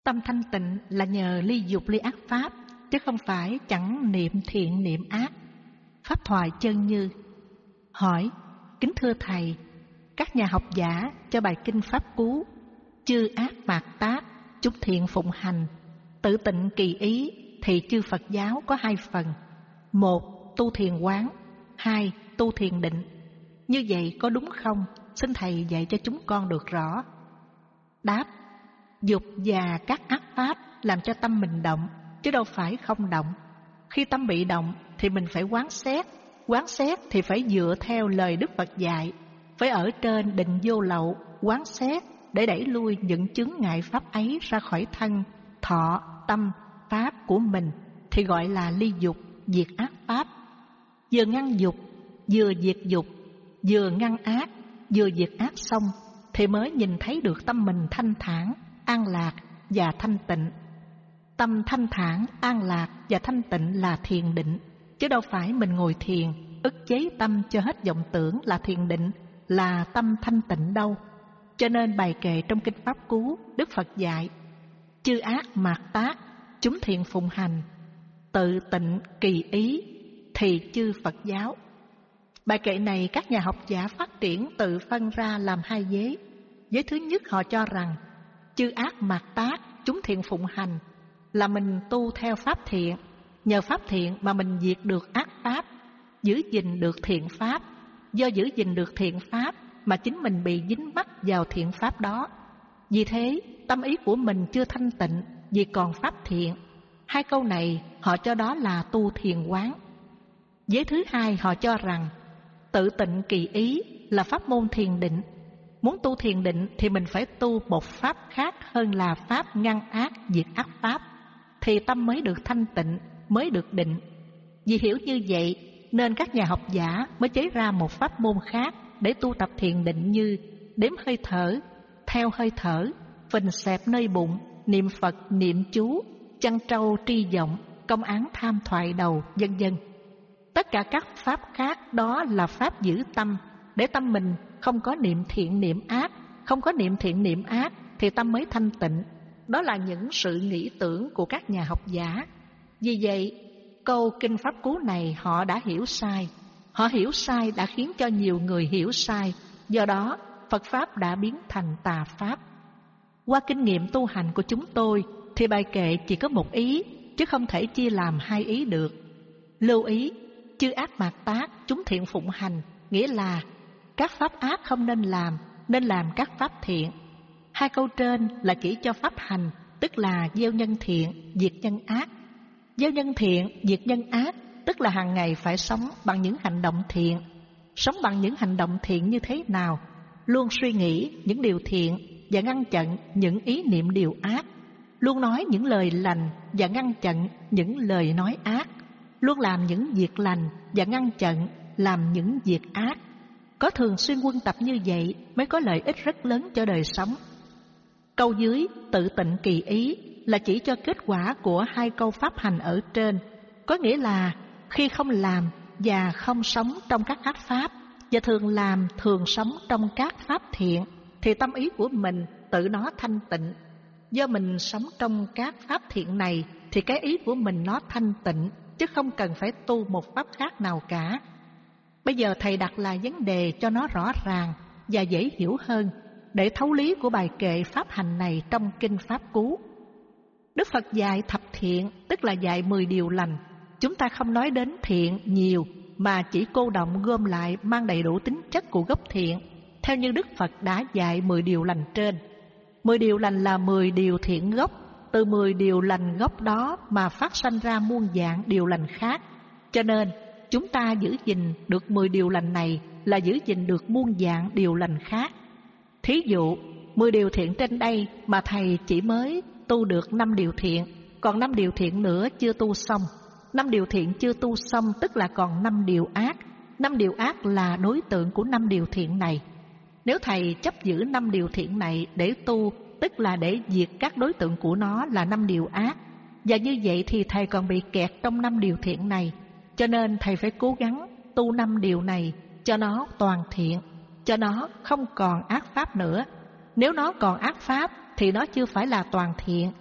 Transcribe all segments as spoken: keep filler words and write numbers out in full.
Tâm thanh tịnh là nhờ ly dục ly ác pháp, chứ không phải chẳng niệm thiện niệm ác. Pháp thoại chân như. Hỏi: kính thưa thầy, các nhà học giả cho bài kinh Pháp Cú: chư ác mạt tác, chúng thiện phụng hành, tự tịnh kỳ ý, thì chư Phật giáo có hai phần: một, tu thiền quán; hai, tu thiền định. Như vậy có đúng không? Xin thầy dạy cho chúng con được rõ. Đáp: dục và các ác pháp làm cho tâm mình động, chứ đâu phải không động. Khi tâm bị động thì mình phải quán xét. Quán xét thì phải dựa theo lời Đức Phật dạy, phải ở trên định vô lậu quán xét để đẩy lui những chướng ngại pháp ấy ra khỏi thân, thọ, tâm, pháp của mình, thì gọi là ly dục, diệt ác pháp. Vừa ngăn dục, vừa diệt dục, vừa ngăn ác, vừa diệt ác xong, thì mới nhìn thấy được tâm mình thanh thản, an lạc và thanh tịnh. Tâm thanh thản, an lạc và thanh tịnh là thiền định, chứ đâu phải mình ngồi thiền, ức chế tâm cho hết vọng tưởng là thiền định, là tâm thanh tịnh đâu. Cho nên bài kệ trong kinh Pháp Cú, Đức Phật dạy: chư ác mạt tác, chúng thiện phụng hành, tự tịnh kỳ ý, thì chư Phật giáo. Bài kệ này các nhà học giả phát triển tự phân ra làm hai vế. Vế thứ nhất họ cho rằng chư ác mạt tác, chúng thiện phụng hành là mình tu theo pháp thiện, nhờ pháp thiện mà mình diệt được ác pháp, giữ gìn được thiện pháp. Do giữ gìn được thiện pháp mà chính mình bị dính mắc vào thiện pháp đó. Vì thế tâm ý của mình chưa thanh tịnh vì còn pháp thiện. Hai câu này họ cho đó là tu thiền quán. Vế thứ hai họ cho rằng tự tịnh kỳ ý là pháp môn thiền định. Muốn tu thiền định thì mình phải tu một pháp khác hơn là pháp ngăn ác, diệt ác pháp, thì tâm mới được thanh tịnh, mới được định. Vì hiểu như vậy nên các nhà học giả mới chế ra một pháp môn khác để tu tập thiền định, như đếm hơi thở, theo hơi thở, phình xẹp nơi bụng, niệm Phật, niệm chú, chăn trâu tri vọng, công án tham thoại đầu, vân vân. Tất cả các pháp khác đó là pháp giữ tâm, để tâm mình không có niệm thiện niệm ác. Không có niệm thiện niệm ác thì tâm mới thanh tịnh. Đó là những sự nghĩ tưởng của các nhà học giả. Vì vậy câu kinh Pháp Cú này họ đã hiểu sai. Họ hiểu sai đã khiến cho nhiều người hiểu sai. Do đó Phật Pháp đã biến thành tà Pháp. Qua kinh nghiệm tu hành của chúng tôi thì bài kệ chỉ có một ý, chứ không thể chia làm hai ý được. Lưu ý: chư ác mạt tác, chúng thiện phụng hành, nghĩa là các pháp ác không nên làm, nên làm các pháp thiện. Hai câu trên là chỉ cho pháp hành, tức là gieo nhân thiện, diệt nhân ác. Gieo nhân thiện, diệt nhân ác, tức là hàng ngày phải sống bằng những hành động thiện. Sống bằng những hành động thiện như thế nào? Luôn suy nghĩ những điều thiện và ngăn chặn những ý niệm điều ác. Luôn nói những lời lành và ngăn chặn những lời nói ác. Luôn làm những việc lành và ngăn chặn làm những việc ác. Có thường xuyên quân tập như vậy mới có lợi ích rất lớn cho đời sống. Câu dưới tự tịnh kỳ ý là chỉ cho kết quả của hai câu pháp hành ở trên. Có nghĩa là khi không làm và không sống trong các ác pháp, và thường làm thường sống trong các pháp thiện, thì tâm ý của mình tự nó thanh tịnh. Do mình sống trong các pháp thiện này thì cái ý của mình nó thanh tịnh, chứ không cần phải tu một pháp khác nào cả. Bây giờ thầy đặt lại vấn đề cho nó rõ ràng và dễ hiểu hơn, để thấu lý của bài kệ pháp hành này trong kinh Pháp Cú. Đức Phật dạy thập thiện, tức là dạy mười điều lành. Chúng ta không nói đến thiện nhiều, mà chỉ cô đọng gom lại mang đầy đủ tính chất của gốc thiện, theo như Đức Phật đã dạy mười điều lành trên. Mười điều lành là mười điều thiện gốc. Từ mười điều lành gốc đó mà phát sanh ra muôn dạng điều lành khác. Cho nên chúng ta giữ gìn được mười điều lành này là giữ gìn được muôn dạng điều lành khác. Thí dụ, mười điều thiện trên đây mà thầy chỉ mới tu được năm điều thiện, còn năm điều thiện nữa chưa tu xong. Năm điều thiện chưa tu xong tức là còn năm điều ác. Năm điều ác là đối tượng của năm điều thiện này. Nếu thầy chấp giữ năm điều thiện này để tu, tức là để diệt các đối tượng của nó là năm điều ác. Và như vậy thì thầy còn bị kẹt trong năm điều thiện này. Cho nên thầy phải cố gắng tu năm điều này cho nó toàn thiện, cho nó không còn ác pháp nữa. Nếu nó còn ác pháp thì nó chưa phải là toàn thiện.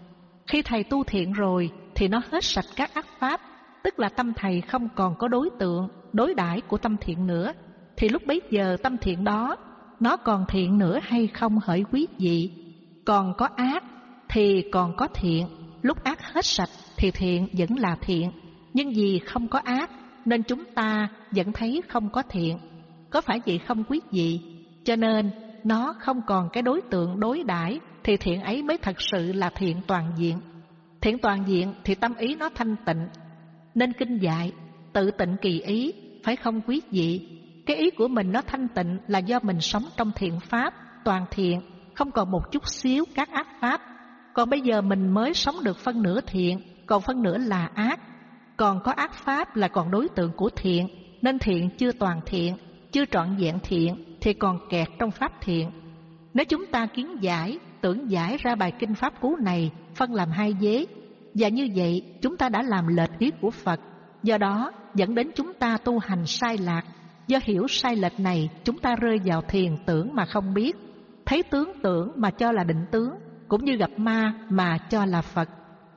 Khi thầy tu thiện rồi thì nó hết sạch các ác pháp, tức là tâm thầy không còn có đối tượng, đối đãi của tâm thiện nữa. Thì lúc bấy giờ tâm thiện đó, nó còn thiện nữa hay không hỡi quý vị? Còn có ác thì còn có thiện, lúc ác hết sạch thì thiện vẫn là thiện. Nhưng vì không có ác nên chúng ta vẫn thấy không có thiện. Có phải vậy không quý vị? Cho nên nó không còn cái đối tượng đối đãi thì thiện ấy mới thật sự là thiện toàn diện. Thiện toàn diện thì tâm ý nó thanh tịnh. Nên kinh dạy tự tịnh kỳ ý, phải không quý vị? Cái ý của mình nó thanh tịnh là do mình sống trong thiện pháp, toàn thiện, không còn một chút xíu các ác pháp. Còn bây giờ mình mới sống được phân nửa thiện, còn phân nửa là ác. Còn có ác pháp là còn đối tượng của thiện, nên thiện chưa toàn thiện, chưa trọn vẹn thiện thì còn kẹt trong pháp thiện. Nếu chúng ta kiến giải, tưởng giải ra bài kinh pháp cú này phân làm hai vế, và như vậy chúng ta đã làm lệch ý của Phật, do đó dẫn đến chúng ta tu hành sai lạc. Do hiểu sai lệch này, chúng ta rơi vào thiền tưởng mà không biết, thấy tướng tưởng mà cho là định tướng, cũng như gặp ma mà cho là Phật.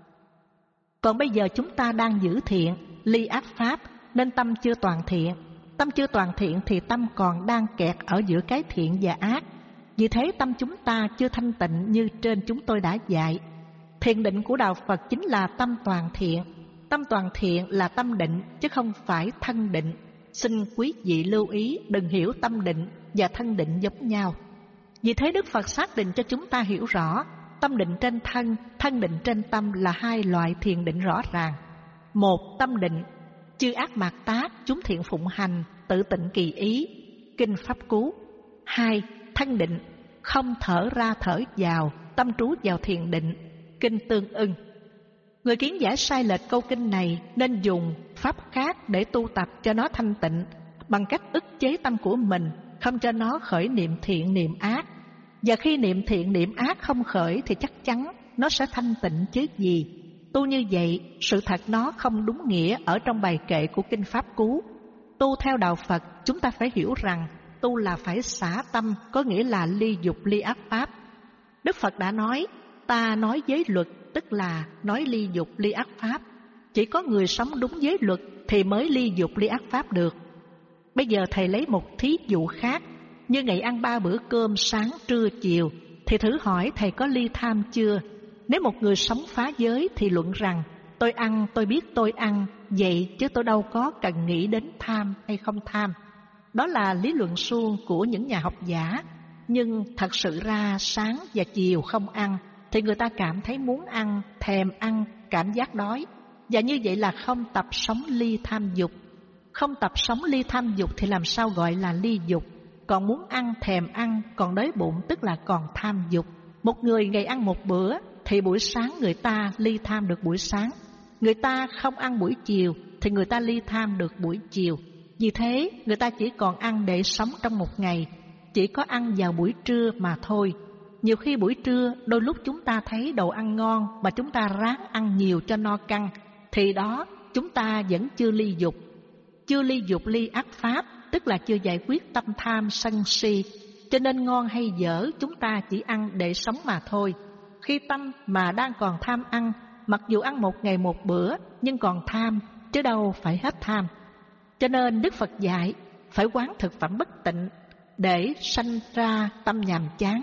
Còn bây giờ chúng ta đang giữ thiện, ly ác pháp, nên tâm chưa toàn thiện. Tâm chưa toàn thiện thì tâm còn đang kẹt ở giữa cái thiện và ác. Vì thế tâm chúng ta chưa thanh tịnh như trên chúng tôi đã dạy. Thiền định của Đạo Phật chính là tâm toàn thiện. Tâm toàn thiện là tâm định, chứ không phải thân định. Xin quý vị lưu ý, đừng hiểu tâm định và thân định giống nhau. Vì thế Đức Phật xác định cho chúng ta hiểu rõ, tâm định trên thân, thân định trên tâm là hai loại thiền định rõ ràng. Một, tâm định, chư ác mạt tác, chúng thiện phụng hành, tự tịnh kỳ ý, kinh pháp cú. Hai, thân định, không thở ra thở vào, tâm trú vào thiền định, kinh tương ưng. Người kiến giải sai lệch câu kinh này nên dùng pháp khác để tu tập cho nó thanh tịnh, bằng cách ức chế tâm của mình, không cho nó khởi niệm thiện niệm ác. Và khi niệm thiện niệm ác không khởi thì chắc chắn nó sẽ thanh tịnh chứ gì. Tu như vậy, sự thật nó không đúng nghĩa ở trong bài kệ của kinh pháp cú. Tu theo Đạo Phật, chúng ta phải hiểu rằng tu là phải xả tâm, có nghĩa là ly dục ly ác pháp. Đức Phật đã nói, ta nói giới luật, tức là nói ly dục ly ác pháp. Chỉ có người sống đúng giới luật thì mới ly dục ly ác pháp được. Bây giờ thầy lấy một thí dụ khác, như ngày ăn ba bữa cơm sáng, trưa, chiều, thì thử hỏi thầy có ly tham chưa? Nếu một người sống phá giới thì luận rằng, tôi ăn, tôi biết tôi ăn, vậy chứ tôi đâu có cần nghĩ đến tham hay không tham. Đó là lý luận suông của những nhà học giả. Nhưng thật sự ra sáng và chiều không ăn thì người ta cảm thấy muốn ăn, thèm ăn, cảm giác đói. Và như vậy là không tập sống ly tham dục. Không tập sống ly tham dục thì làm sao gọi là ly dục? Còn muốn ăn, thèm ăn, còn đói bụng tức là còn tham dục. Một người ngày ăn một bữa thì buổi sáng người ta ly tham được buổi sáng. Người ta không ăn buổi chiều thì người ta ly tham được buổi chiều. Vì thế người ta chỉ còn ăn để sống trong một ngày, chỉ có ăn vào buổi trưa mà thôi. Nhiều khi buổi trưa đôi lúc chúng ta thấy đồ ăn ngon mà chúng ta ráng ăn nhiều cho no căng, thì đó chúng ta vẫn chưa ly dục. Chưa ly dục ly ác pháp, tức là chưa giải quyết tâm tham sân si. Cho nên ngon hay dở chúng ta chỉ ăn để sống mà thôi. Khi tâm mà đang còn tham ăn, mặc dù ăn một ngày một bữa nhưng còn tham, chứ đâu phải hết tham. Cho nên Đức Phật dạy phải quán thực phẩm bất tịnh để sanh ra tâm nhàm chán.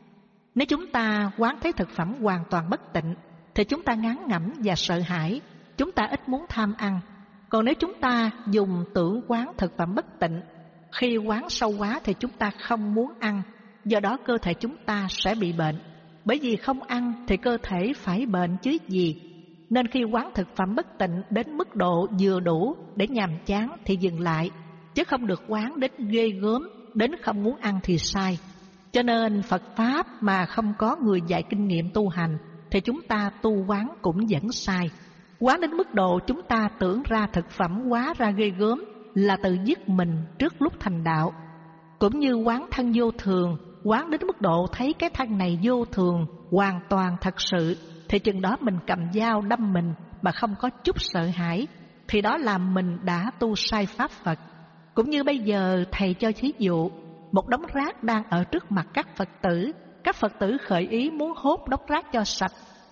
Nếu chúng ta quán thấy thực phẩm hoàn toàn bất tịnh thì chúng ta ngán ngẩm và sợ hãi, chúng ta ít muốn tham ăn. Còn nếu chúng ta dùng tưởng quán thực phẩm bất tịnh, khi quán sâu quá thì chúng ta không muốn ăn, do đó cơ thể chúng ta sẽ bị bệnh. Bởi vì không ăn thì cơ thể phải bệnh chứ gì. Nên khi quán thực phẩm bất tịnh đến mức độ vừa đủ để nhàm chán thì dừng lại, chứ không được quán đến ghê gớm, đến không muốn ăn thì sai. Cho nên Phật Pháp mà không có người dạy kinh nghiệm tu hành thì chúng ta tu quán cũng vẫn sai. Quán đến mức độ chúng ta tưởng ra thực phẩm quá ra ghê gớm là tự giết mình trước lúc thành đạo. Cũng như quán thân vô thường, quán đến mức độ thấy cái thân này vô thường, hoàn toàn thật sự, thì chừng đó mình cầm dao đâm mình mà không có chút sợ hãi, thì đó là mình đã tu sai pháp Phật. Cũng như bây giờ thầy cho thí dụ, một đống rác đang ở trước mặt các Phật tử. Các Phật tử khởi ý muốn hốt đống rác cho sạch,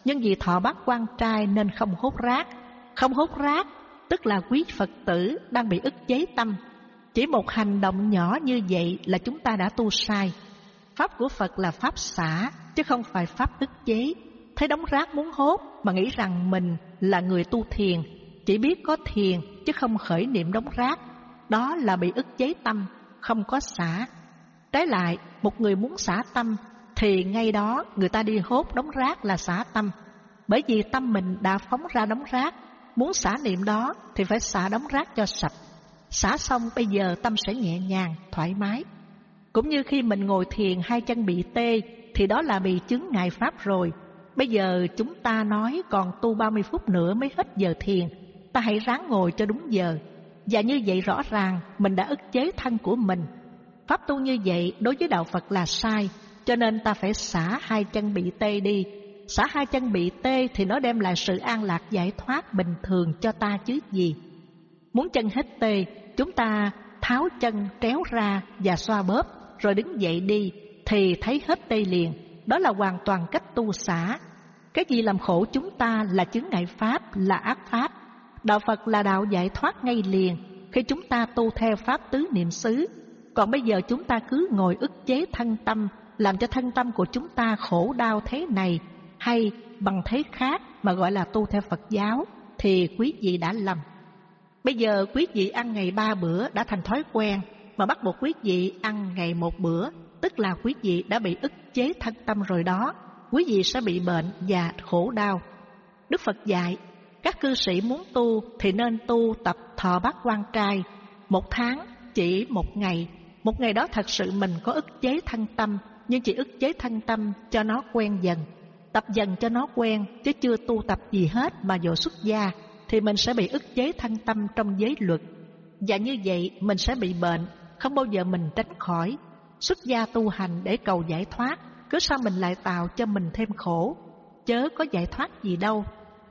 nhưng vì thọ bát quan trai nên không hốt rác. Không hốt rác tức là quý Phật tử đang bị ức chế tâm. Chỉ một hành động nhỏ như vậy là chúng ta đã tu sai. Pháp của Phật là pháp xả, chứ không phải pháp ức chế. Thấy đống rác muốn hốt mà nghĩ rằng mình là người tu thiền, chỉ biết có thiền chứ không khởi niệm đống rác, đó là bị ức chế tâm, không có xả. Trái lại, một người muốn xả tâm thì ngay đó người ta đi hốt đống rác là xả tâm. Bởi vì tâm mình đã phóng ra đống rác, muốn xả niệm đó thì phải xả đống rác cho sạch. Xả xong bây giờ tâm sẽ nhẹ nhàng, thoải mái. Cũng như khi mình ngồi thiền hai chân bị tê thì đó là bị chướng ngại pháp rồi. Bây giờ chúng ta nói còn tu ba mươi phút nữa mới hết giờ thiền, ta hãy ráng ngồi cho đúng giờ. Và như vậy rõ ràng mình đã ức chế thân của mình. Pháp tu như vậy đối với đạo Phật là sai, cho nên ta phải xả hai chân bị tê đi. Xả hai chân bị tê thì nó đem lại sự an lạc giải thoát bình thường cho ta chứ gì. Muốn chân hết tê, chúng ta tháo chân tréo ra và xoa bóp rồi đứng dậy đi thì thấy hết tê liền. Đó là hoàn toàn cách tu xả. Cái gì làm khổ chúng ta là chướng ngại pháp, là ác pháp. Đạo Phật là đạo giải thoát ngay liền khi chúng ta tu theo pháp tứ niệm xứ. Còn bây giờ chúng ta cứ ngồi ức chế thân tâm, làm cho thân tâm của chúng ta khổ đau thế này hay bằng thế khác mà gọi là tu theo Phật giáo thì quý vị đã lầm. Bây giờ quý vị ăn ngày ba bữa đã thành thói quen, mà bắt buộc quý vị ăn ngày một bữa, tức là quý vị đã bị ức chế thân tâm rồi đó. Quý vị sẽ bị bệnh và khổ đau. Đức Phật dạy, các cư sĩ muốn tu thì nên tu tập thọ bát quan trai. Một tháng chỉ một ngày. Một ngày đó thật sự mình có ức chế thân tâm, nhưng chỉ ức chế thân tâm cho nó quen dần. Tập dần cho nó quen, chứ chưa tu tập gì hết mà dội xuất gia, thì mình sẽ bị ức chế thân tâm trong giới luật. Và như vậy mình sẽ bị bệnh, không bao giờ mình tránh khỏi. Xuất gia tu hành để cầu giải thoát, cứ sao mình lại tạo cho mình thêm khổ, chớ có giải thoát gì đâu.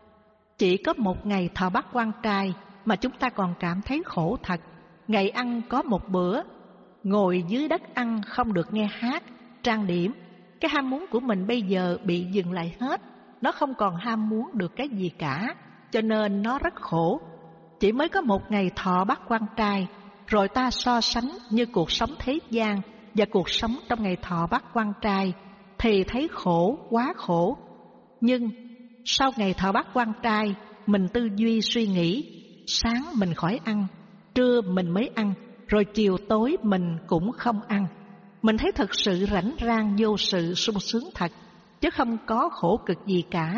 Chỉ có một ngày thọ bát quan trai mà chúng ta còn cảm thấy khổ thật. Ngày ăn có một bữa, ngồi dưới đất ăn không được nghe hát, trang điểm. Cái ham muốn của mình bây giờ bị dừng lại hết. Nó không còn ham muốn được cái gì cả, cho nên nó rất khổ. Chỉ mới có một ngày thọ bát quan trai, rồi ta so sánh như cuộc sống thế gian và cuộc sống trong ngày thọ bát quan trai thì thấy khổ, quá khổ. Nhưng sau ngày thọ bát quan trai, mình tư duy suy nghĩ, sáng mình khỏi ăn, trưa mình mới ăn, rồi chiều tối mình cũng không ăn. Mình thấy thật sự rảnh rang vô sự sung sướng thật, chứ không có khổ cực gì cả.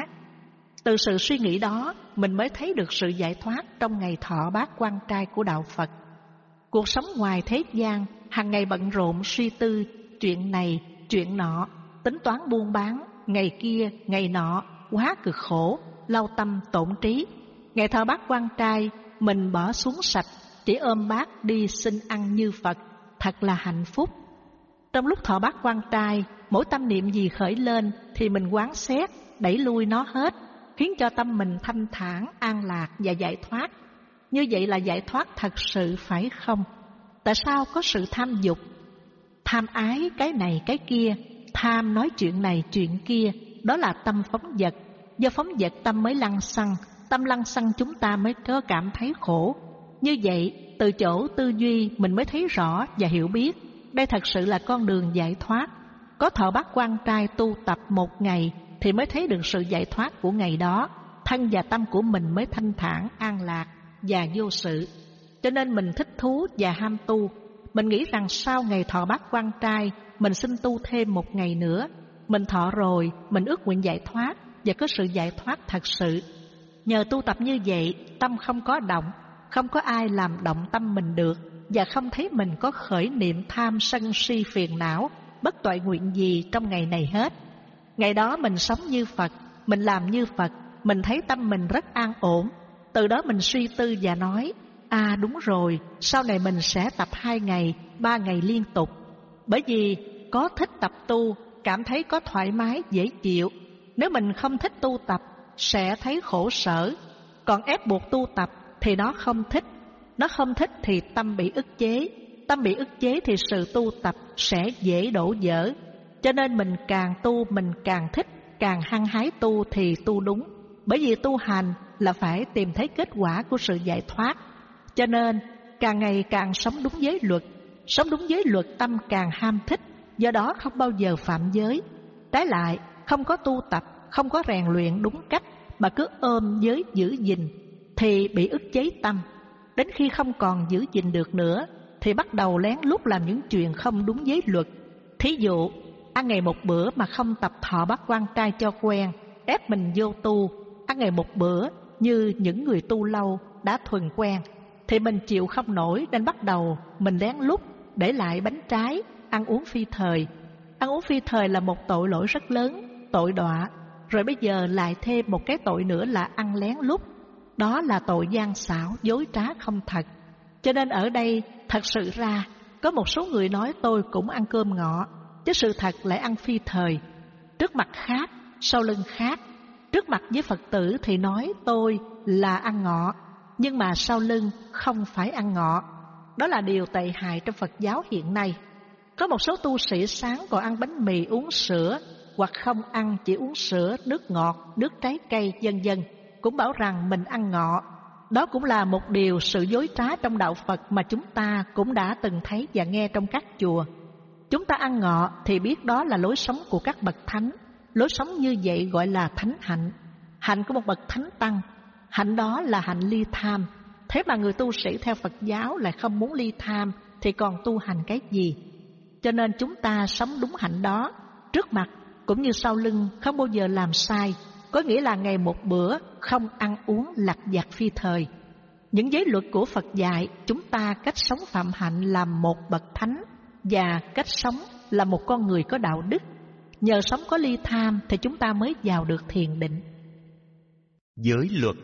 Từ sự suy nghĩ đó, mình mới thấy được sự giải thoát trong ngày thọ bát quan trai của đạo Phật. Cuộc sống ngoài thế gian, hàng ngày bận rộn suy tư, chuyện này, chuyện nọ, tính toán buôn bán, ngày kia, ngày nọ, quá cực khổ, lao tâm tổn trí. Ngày thọ bát quan trai, mình bỏ xuống sạch, chỉ ôm bát đi xin ăn như Phật, thật là hạnh phúc. Trong lúc thọ bát quan trai, mỗi tâm niệm gì khởi lên thì mình quán xét, đẩy lui nó hết, khiến cho tâm mình thanh thản, an lạc và giải thoát. Như vậy là giải thoát thật sự phải không? Tại sao có sự tham dục, tham ái cái này cái kia, tham nói chuyện này chuyện kia? Đó là tâm phóng dật. Do phóng dật tâm mới lăng xăng, tâm lăng xăng chúng ta mới có cảm thấy khổ. Như vậy, từ chỗ tư duy mình mới thấy rõ và hiểu biết đây thật sự là con đường giải thoát. Có thọ bát quan trai tu tập một ngày thì mới thấy được sự giải thoát của ngày đó. Thân và tâm của mình mới thanh thản, an lạc và vô sự. Cho nên mình thích thú và ham tu. Mình nghĩ rằng sau ngày thọ bát quan trai, mình xin tu thêm một ngày nữa. Mình thọ rồi, mình ước nguyện giải thoát và có sự giải thoát thật sự. Nhờ tu tập như vậy, tâm không có động, không có ai làm động tâm mình được, và không thấy mình có khởi niệm tham sân si phiền não, bất toại nguyện gì trong ngày này hết. Ngày đó mình sống như Phật, mình làm như Phật, mình thấy tâm mình rất an ổn. Từ đó mình suy tư và nói, à đúng rồi, sau này mình sẽ tập hai ngày, ba ngày liên tục. Bởi vì có thích tập tu, cảm thấy có thoải mái, dễ chịu. Nếu mình không thích tu tập, sẽ thấy khổ sở. Còn ép buộc tu tập thì nó không thích. Nó không thích thì tâm bị ức chế. Tâm bị ức chế thì sự tu tập sẽ dễ đổ vỡ. Cho nên mình càng tu mình càng thích, càng hăng hái tu thì tu đúng, bởi vì tu hành là phải tìm thấy kết quả của sự giải thoát. Cho nên càng ngày càng sống đúng giới luật. Sống đúng giới luật tâm càng ham thích, do đó không bao giờ phạm giới. Trái lại, không có tu tập, không có rèn luyện đúng cách mà cứ ôm giới giữ gìn thì bị ức chế tâm. Đến khi không còn giữ gìn được nữa thì bắt đầu lén lút làm những chuyện không đúng giới luật. Thí dụ, ăn ngày một bữa mà không tập thọ bát quan trai cho quen, ép mình vô tu, ăn ngày một bữa như những người tu lâu đã thuần quen, thì mình chịu không nổi nên bắt đầu mình lén lút để lại bánh trái, ăn uống phi thời. Ăn uống phi thời là một tội lỗi rất lớn, tội đọa. Rồi bây giờ lại thêm một cái tội nữa là ăn lén lút. Đó là tội gian xảo, dối trá không thật. Cho nên ở đây thật sự ra có một số người nói tôi cũng ăn cơm ngọ, chứ sự thật lại ăn phi thời. Trước mặt khác, sau lưng khác. Trước mặt với Phật tử thì nói tôi là ăn ngọ, nhưng mà sau lưng không phải ăn ngọ. Đó là điều tệ hại trong Phật giáo hiện nay. Có một số tu sĩ sáng còn ăn bánh mì uống sữa, hoặc không ăn chỉ uống sữa, nước ngọt, nước trái cây vân vân, cũng bảo rằng mình ăn ngọ. Đó cũng là một điều sự dối trá trong đạo Phật mà chúng ta cũng đã từng thấy và nghe trong các chùa. Chúng ta ăn ngọ thì biết đó là lối sống của các bậc thánh. Lối sống như vậy gọi là thánh hạnh, hạnh của một bậc thánh tăng. Hạnh đó là hạnh ly tham. Thế mà người tu sĩ theo Phật giáo lại không muốn ly tham thì còn tu hành cái gì? Cho nên chúng ta sống đúng hạnh đó, trước mặt cũng như sau lưng không bao giờ làm sai. Có nghĩa là ngày một bữa không ăn uống lặt vặt phi thời. Những giới luật của Phật dạy chúng ta cách sống phạm hạnh làm một bậc thánh, và cách sống là một con người có đạo đức. Nhờ sống có ly tham thì chúng ta mới vào được thiền định. Giới luật.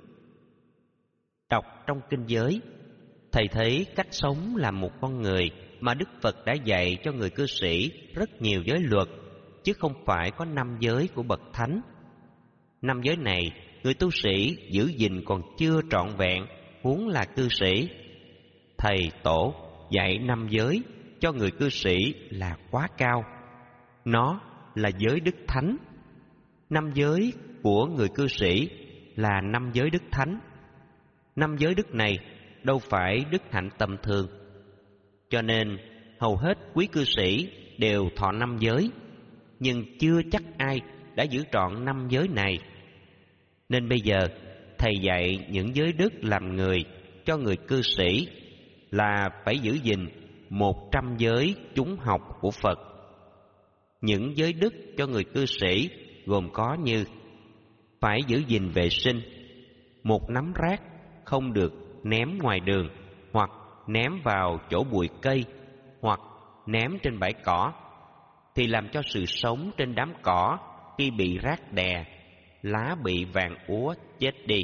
Đọc trong kinh giới, thầy thấy cách sống làm một con người mà Đức Phật đã dạy cho người cư sĩ rất nhiều giới luật, chứ không phải có năm giới của bậc thánh. Năm giới này người tu sĩ giữ gìn còn chưa trọn vẹn, huống là cư sĩ. Thầy tổ dạy năm giới cho người cư sĩ là quá cao. Nó là giới đức thánh. Năm giới của người cư sĩ là năm giới đức thánh. Năm giới đức này đâu phải đức hạnh tầm thường. Cho nên hầu hết quý cư sĩ đều thọ năm giới, nhưng chưa chắc ai đã giữ trọn năm giới này. Nên bây giờ thầy dạy những giới đức làm người cho người cư sĩ là phải giữ gìn một trăm giới chúng học của Phật. Những giới đức cho người cư sĩ gồm có như: phải giữ gìn vệ sinh, một nắm rác không được ném ngoài đường, hoặc ném vào chỗ bụi cây, hoặc ném trên bãi cỏ, thì làm cho sự sống trên đám cỏ khi bị rác đè, lá bị vàng úa chết đi.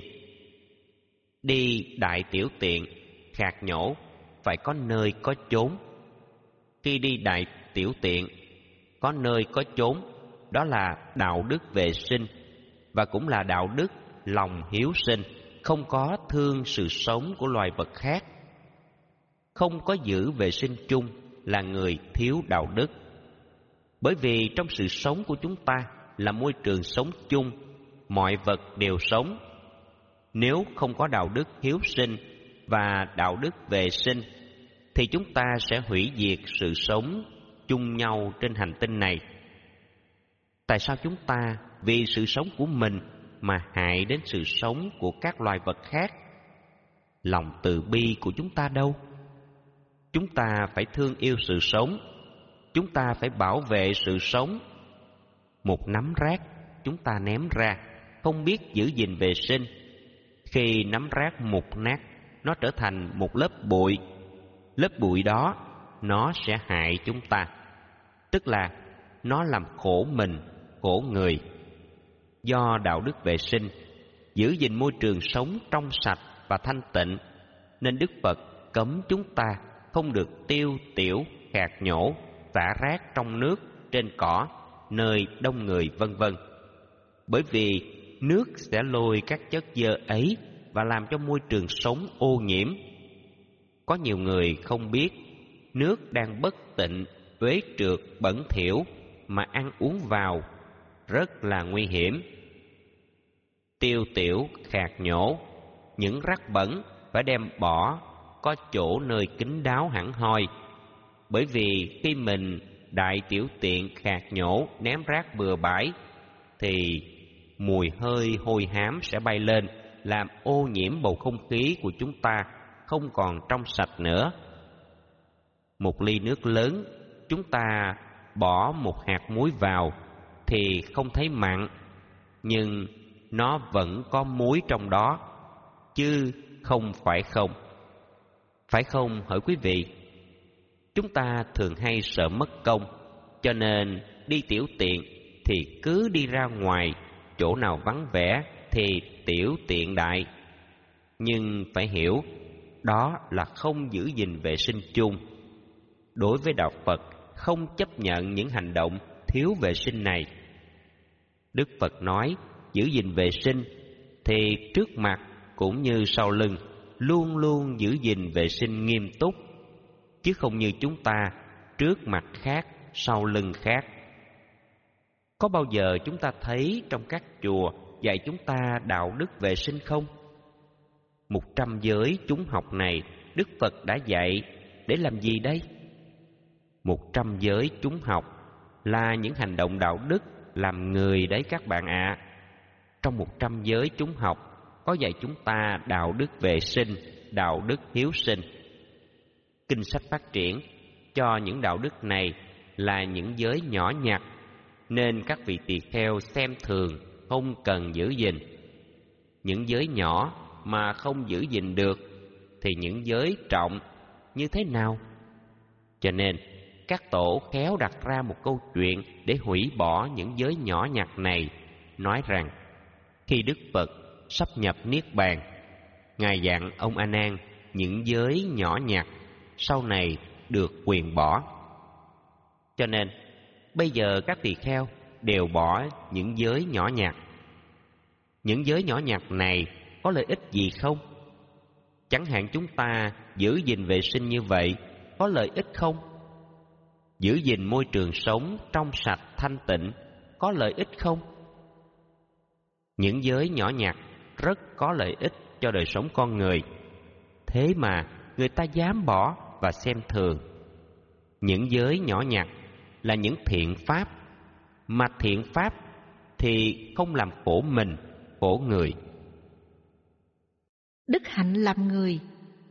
Đi đại tiểu tiện, khạc nhổ, phải có nơi có chốn. Khi đi đại tiểu tiện, có nơi có chốn, đó là đạo đức vệ sinh, và cũng là đạo đức lòng hiếu sinh, không có thương sự sống của loài vật khác. Không có giữ vệ sinh chung là người thiếu đạo đức. Bởi vì trong sự sống của chúng ta là môi trường sống chung, mọi vật đều sống. Nếu không có đạo đức hiếu sinh và đạo đức vệ sinh thì chúng ta sẽ hủy diệt sự sống chung nhau trên hành tinh này. Tại sao chúng ta vì sự sống của mình mà hại đến sự sống của các loài vật khác? Lòng từ bi của chúng ta đâu? Chúng ta phải thương yêu sự sống, chúng ta phải bảo vệ sự sống. Một nắm rác chúng ta ném ra, không biết giữ gìn vệ sinh. Khi nắm rác mục nát, nó trở thành một lớp bụi. Lớp bụi đó nó sẽ hại chúng ta, tức là nó làm khổ mình, khổ người. Do đạo đức vệ sinh, giữ gìn môi trường sống trong sạch và thanh tịnh, nên Đức Phật cấm chúng ta không được tiêu tiểu, khạc nhổ, xả rác trong nước, trên cỏ, nơi đông người vân vân. Bởi vì nước sẽ lôi các chất dơ ấy và làm cho môi trường sống ô nhiễm. Có nhiều người không biết nước đang bất tịnh, uế trượt, bẩn thỉu mà ăn uống vào, rất là nguy hiểm. Tiêu tiểu khạc nhổ, những rác bẩn phải đem bỏ có chỗ nơi kín đáo hẳn hoi. Bởi vì khi mình đại tiểu tiện khạc nhổ ném rác bừa bãi thì mùi hơi hôi hám sẽ bay lên, làm ô nhiễm bầu không khí của chúng ta không còn trong sạch nữa. Một ly nước lớn, chúng ta bỏ một hạt muối vào thì không thấy mặn, nhưng nó vẫn có muối trong đó, chứ không phải không. Phải không hỡi quý vị? Chúng ta thường hay sợ mất công, cho nên đi tiểu tiện thì cứ đi ra ngoài, chỗ nào vắng vẻ thì tiểu tiện đại. Nhưng phải hiểu, đó là không giữ gìn vệ sinh chung. Đối với đạo Phật, không chấp nhận những hành động thiếu vệ sinh này. Đức Phật nói, giữ gìn vệ sinh thì trước mặt cũng như sau lưng luôn luôn giữ gìn vệ sinh nghiêm túc, chứ không như chúng ta trước mặt khác, sau lưng khác. Có bao giờ chúng ta thấy trong các chùa dạy chúng ta đạo đức vệ sinh không? Một trăm giới chúng học này Đức Phật đã dạy để làm gì đây? Một trăm giới chúng học là những hành động đạo đức làm người đấy các bạn ạ. À. Trong một trăm giới chúng học có dạy chúng ta đạo đức vệ sinh, đạo đức hiếu sinh. Kinh sách phát triển cho những đạo đức này là những giới nhỏ nhặt, nên các vị tỳ kheo xem thường, không cần giữ gìn. Những giới nhỏ mà không giữ gìn được thì những giới trọng như thế nào? Cho nên các tổ khéo đặt ra một câu chuyện để hủy bỏ những giới nhỏ nhặt này, nói rằng khi Đức Phật sắp nhập Niết Bàn, Ngài dặn ông A Nan những giới nhỏ nhặt sau này được quyền bỏ. Cho nên bây giờ các tỳ kheo đều bỏ những giới nhỏ nhặt. Những giới nhỏ nhặt này có lợi ích gì không? Chẳng hạn chúng ta giữ gìn vệ sinh như vậy có lợi ích không? Giữ gìn môi trường sống trong sạch thanh tịnh có lợi ích không? Những giới nhỏ nhặt rất có lợi ích cho đời sống con người, thế mà người ta dám bỏ và xem thường. Những giới nhỏ nhặt là những thiện pháp, mà thiện pháp thì không làm khổ mình, khổ người. Đức hạnh làm người.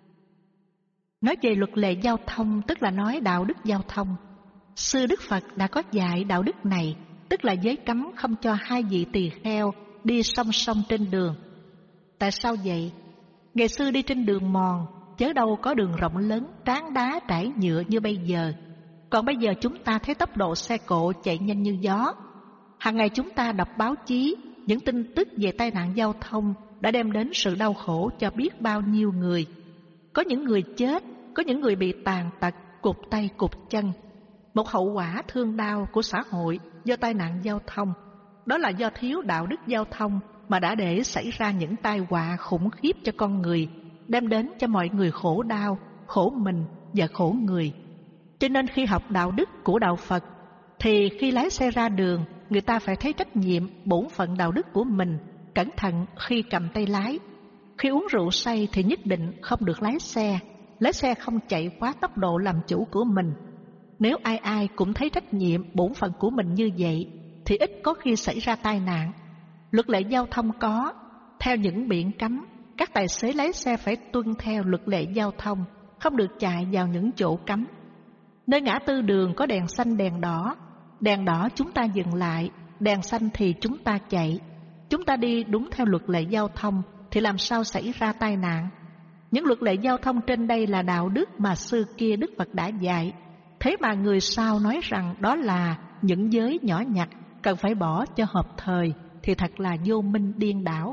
Nói về luật lệ giao thông, tức là nói đạo đức giao thông. Sư Đức Phật đã có dạy đạo đức này, tức là giới cấm không cho hai vị tỳ kheo đi song song trên đường. Tại sao vậy? Ngày xưa đi trên đường mòn, chớ đâu có đường rộng lớn, tráng đá trải nhựa như bây giờ. Còn bây giờ chúng ta thấy tốc độ xe cộ chạy nhanh như gió. Hàng ngày chúng ta đọc báo chí, những tin tức về tai nạn giao thông đã đem đến sự đau khổ cho biết bao nhiêu người. Có những người chết, có những người bị tàn tật, cụt tay cụt chân. Một hậu quả thương đau của xã hội do tai nạn giao thông, đó là do thiếu đạo đức giao thông mà đã để xảy ra những tai họa khủng khiếp cho con người, đem đến cho mọi người khổ đau, khổ mình và khổ người. Cho nên khi học đạo đức của đạo Phật, thì khi lái xe ra đường, người ta phải thấy trách nhiệm, bổn phận đạo đức của mình, cẩn thận khi cầm tay lái. Khi uống rượu say thì nhất định không được lái xe, lái xe không chạy quá tốc độ làm chủ của mình. Nếu ai ai cũng thấy trách nhiệm, bổn phận của mình như vậy, thì ít có khi xảy ra tai nạn. Luật lệ giao thông có, theo những biển cấm, các tài xế lái xe phải tuân theo luật lệ giao thông, không được chạy vào những chỗ cấm. Nơi ngã tư đường có đèn xanh đèn đỏ, đèn đỏ chúng ta dừng lại, đèn xanh thì chúng ta chạy. Chúng ta đi đúng theo luật lệ giao thông thì làm sao xảy ra tai nạn? Những luật lệ giao thông trên đây là đạo đức mà xưa kia Đức Phật đã dạy. Thế mà người sau nói rằng đó là những giới nhỏ nhặt cần phải bỏ cho hợp thời thì thật là vô minh điên đảo.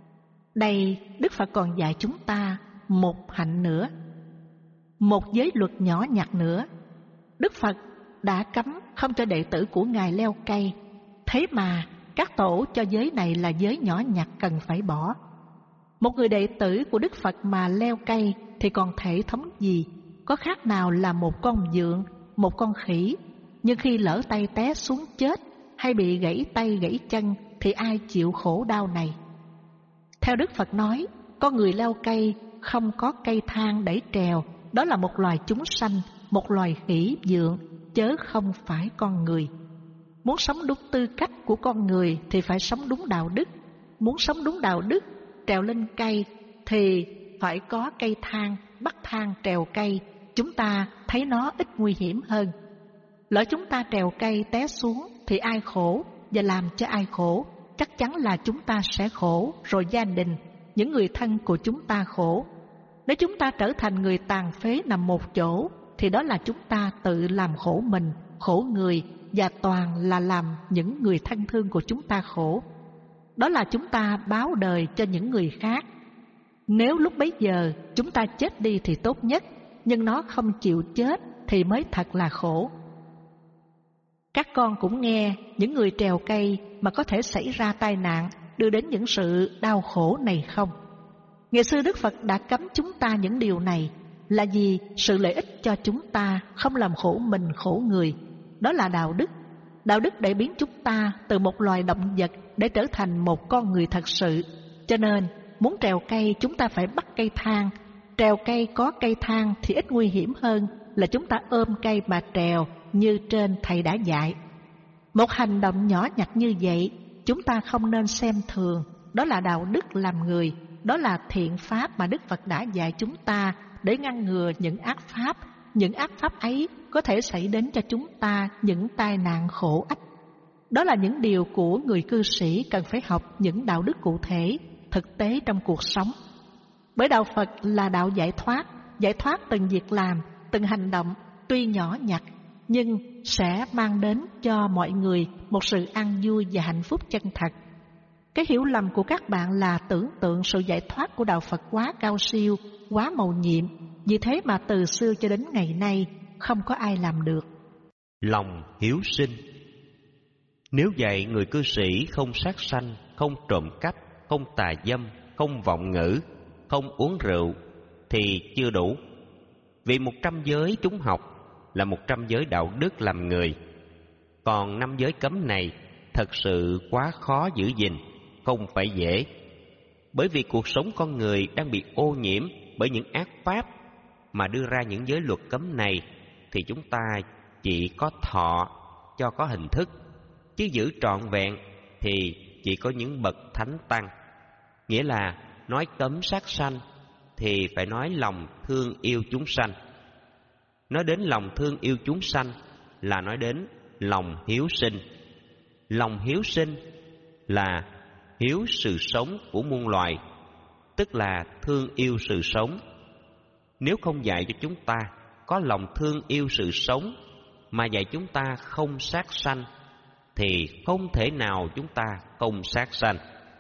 Đây Đức Phật còn dạy chúng ta một hạnh nữa, một giới luật nhỏ nhặt nữa. Đức Phật đã cấm không cho đệ tử của Ngài leo cây, thế mà các tổ cho giới này là giới nhỏ nhặt cần phải bỏ. Một người đệ tử của Đức Phật mà leo cây thì còn thể thống gì, có khác nào là một con vượn, một con khỉ. Nhưng khi lỡ tay té xuống chết, hay bị gãy tay gãy chân thì ai chịu khổ đau này? Theo Đức Phật nói, con người leo cây không có cây thang để trèo, đó là một loài chúng sanh, một loài khỉ vượn, chớ không phải con người. Muốn sống đúng tư cách của con người thì phải sống đúng đạo đức. Muốn sống đúng đạo đức, trèo lên cây thì phải có cây thang, bắt thang trèo cây. Chúng ta thấy nó ít nguy hiểm hơn. Lỡ chúng ta trèo cây té xuống thì ai khổ và làm cho ai khổ? Chắc chắn là chúng ta sẽ khổ, rồi gia đình, những người thân của chúng ta khổ. Nếu chúng ta trở thành người tàn phế nằm một chỗ thì đó là chúng ta tự làm khổ mình, khổ người, và toàn là làm những người thân thương của chúng ta khổ. Đó là chúng ta báo đời cho những người khác. Nếu lúc bấy giờ chúng ta chết đi thì tốt nhất, nhưng nó không chịu chết thì mới thật là khổ. Các con cũng nghe những người trèo cây mà có thể xảy ra tai nạn, đưa đến những sự đau khổ này không? Ngày xưa Đức Phật đã cấm chúng ta những điều này là vì sự lợi ích cho chúng ta, không làm khổ mình khổ người. Đó là đạo đức. Đạo đức để biến chúng ta từ một loài động vật để trở thành một con người thật sự. Cho nên muốn trèo cây chúng ta phải bắt cây thang. Trèo cây có cây thang thì ít nguy hiểm hơn là chúng ta ôm cây mà trèo như trên thầy đã dạy. Một hành động nhỏ nhặt như vậy chúng ta không nên xem thường. Đó là đạo đức làm người. Đó là thiện pháp mà Đức Phật đã dạy chúng ta để ngăn ngừa những ác pháp. Những ác pháp ấy có thể xảy đến cho chúng ta những tai nạn khổ ách. Đó là những điều của người cư sĩ cần phải học những đạo đức cụ thể, thực tế trong cuộc sống. Bởi đạo Phật là đạo giải thoát, giải thoát từng việc làm, từng hành động, tuy nhỏ nhặt, nhưng sẽ mang đến cho mọi người một sự an vui và hạnh phúc chân thật. Cái hiểu lầm của các bạn là tưởng tượng sự giải thoát của đạo Phật quá cao siêu, quá mầu nhiệm. Vì thế mà từ xưa cho đến ngày nay không có ai làm được. Lòng hiếu sinh. Nếu vậy người cư sĩ không sát sanh, không trộm cắp, không tà dâm, không vọng ngữ, không uống rượu thì chưa đủ. Vì một trăm giới chúng học là một trăm giới đạo đức làm người. Còn năm giới cấm này thật sự quá khó giữ gìn, không phải dễ. Bởi vì cuộc sống con người đang bị ô nhiễm bởi những ác pháp mà đưa ra những giới luật cấm này, thì chúng ta chỉ có thọ cho có hình thức, chứ giữ trọn vẹn thì chỉ có những bậc thánh tăng. Nghĩa là nói cấm sát sanh thì phải nói lòng thương yêu chúng sanh. Nói đến lòng thương yêu chúng sanh là nói đến lòng hiếu sinh. Lòng hiếu sinh là hiếu sự sống của muôn loài, tức là thương yêu sự sống. Nếu không dạy cho chúng ta có lòng thương yêu sự sống mà dạy chúng ta không sát sanh thì không thể nào chúng ta không sát sanh.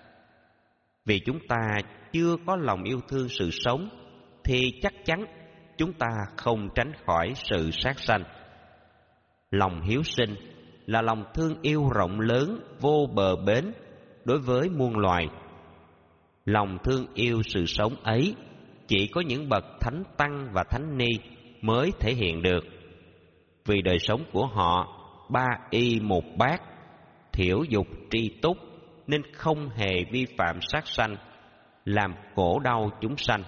Vì chúng ta chưa có lòng yêu thương sự sống thì chắc chắn chúng ta không tránh khỏi sự sát sanh. Lòng hiếu sinh là lòng thương yêu rộng lớn, vô bờ bến đối với muôn loài. Lòng thương yêu sự sống ấy chỉ có những bậc thánh tăng và thánh ni mới thể hiện được. Vì đời sống của họ ba y một bát, thiểu dục tri túc, nên không hề vi phạm sát sanh, làm khổ đau chúng sanh.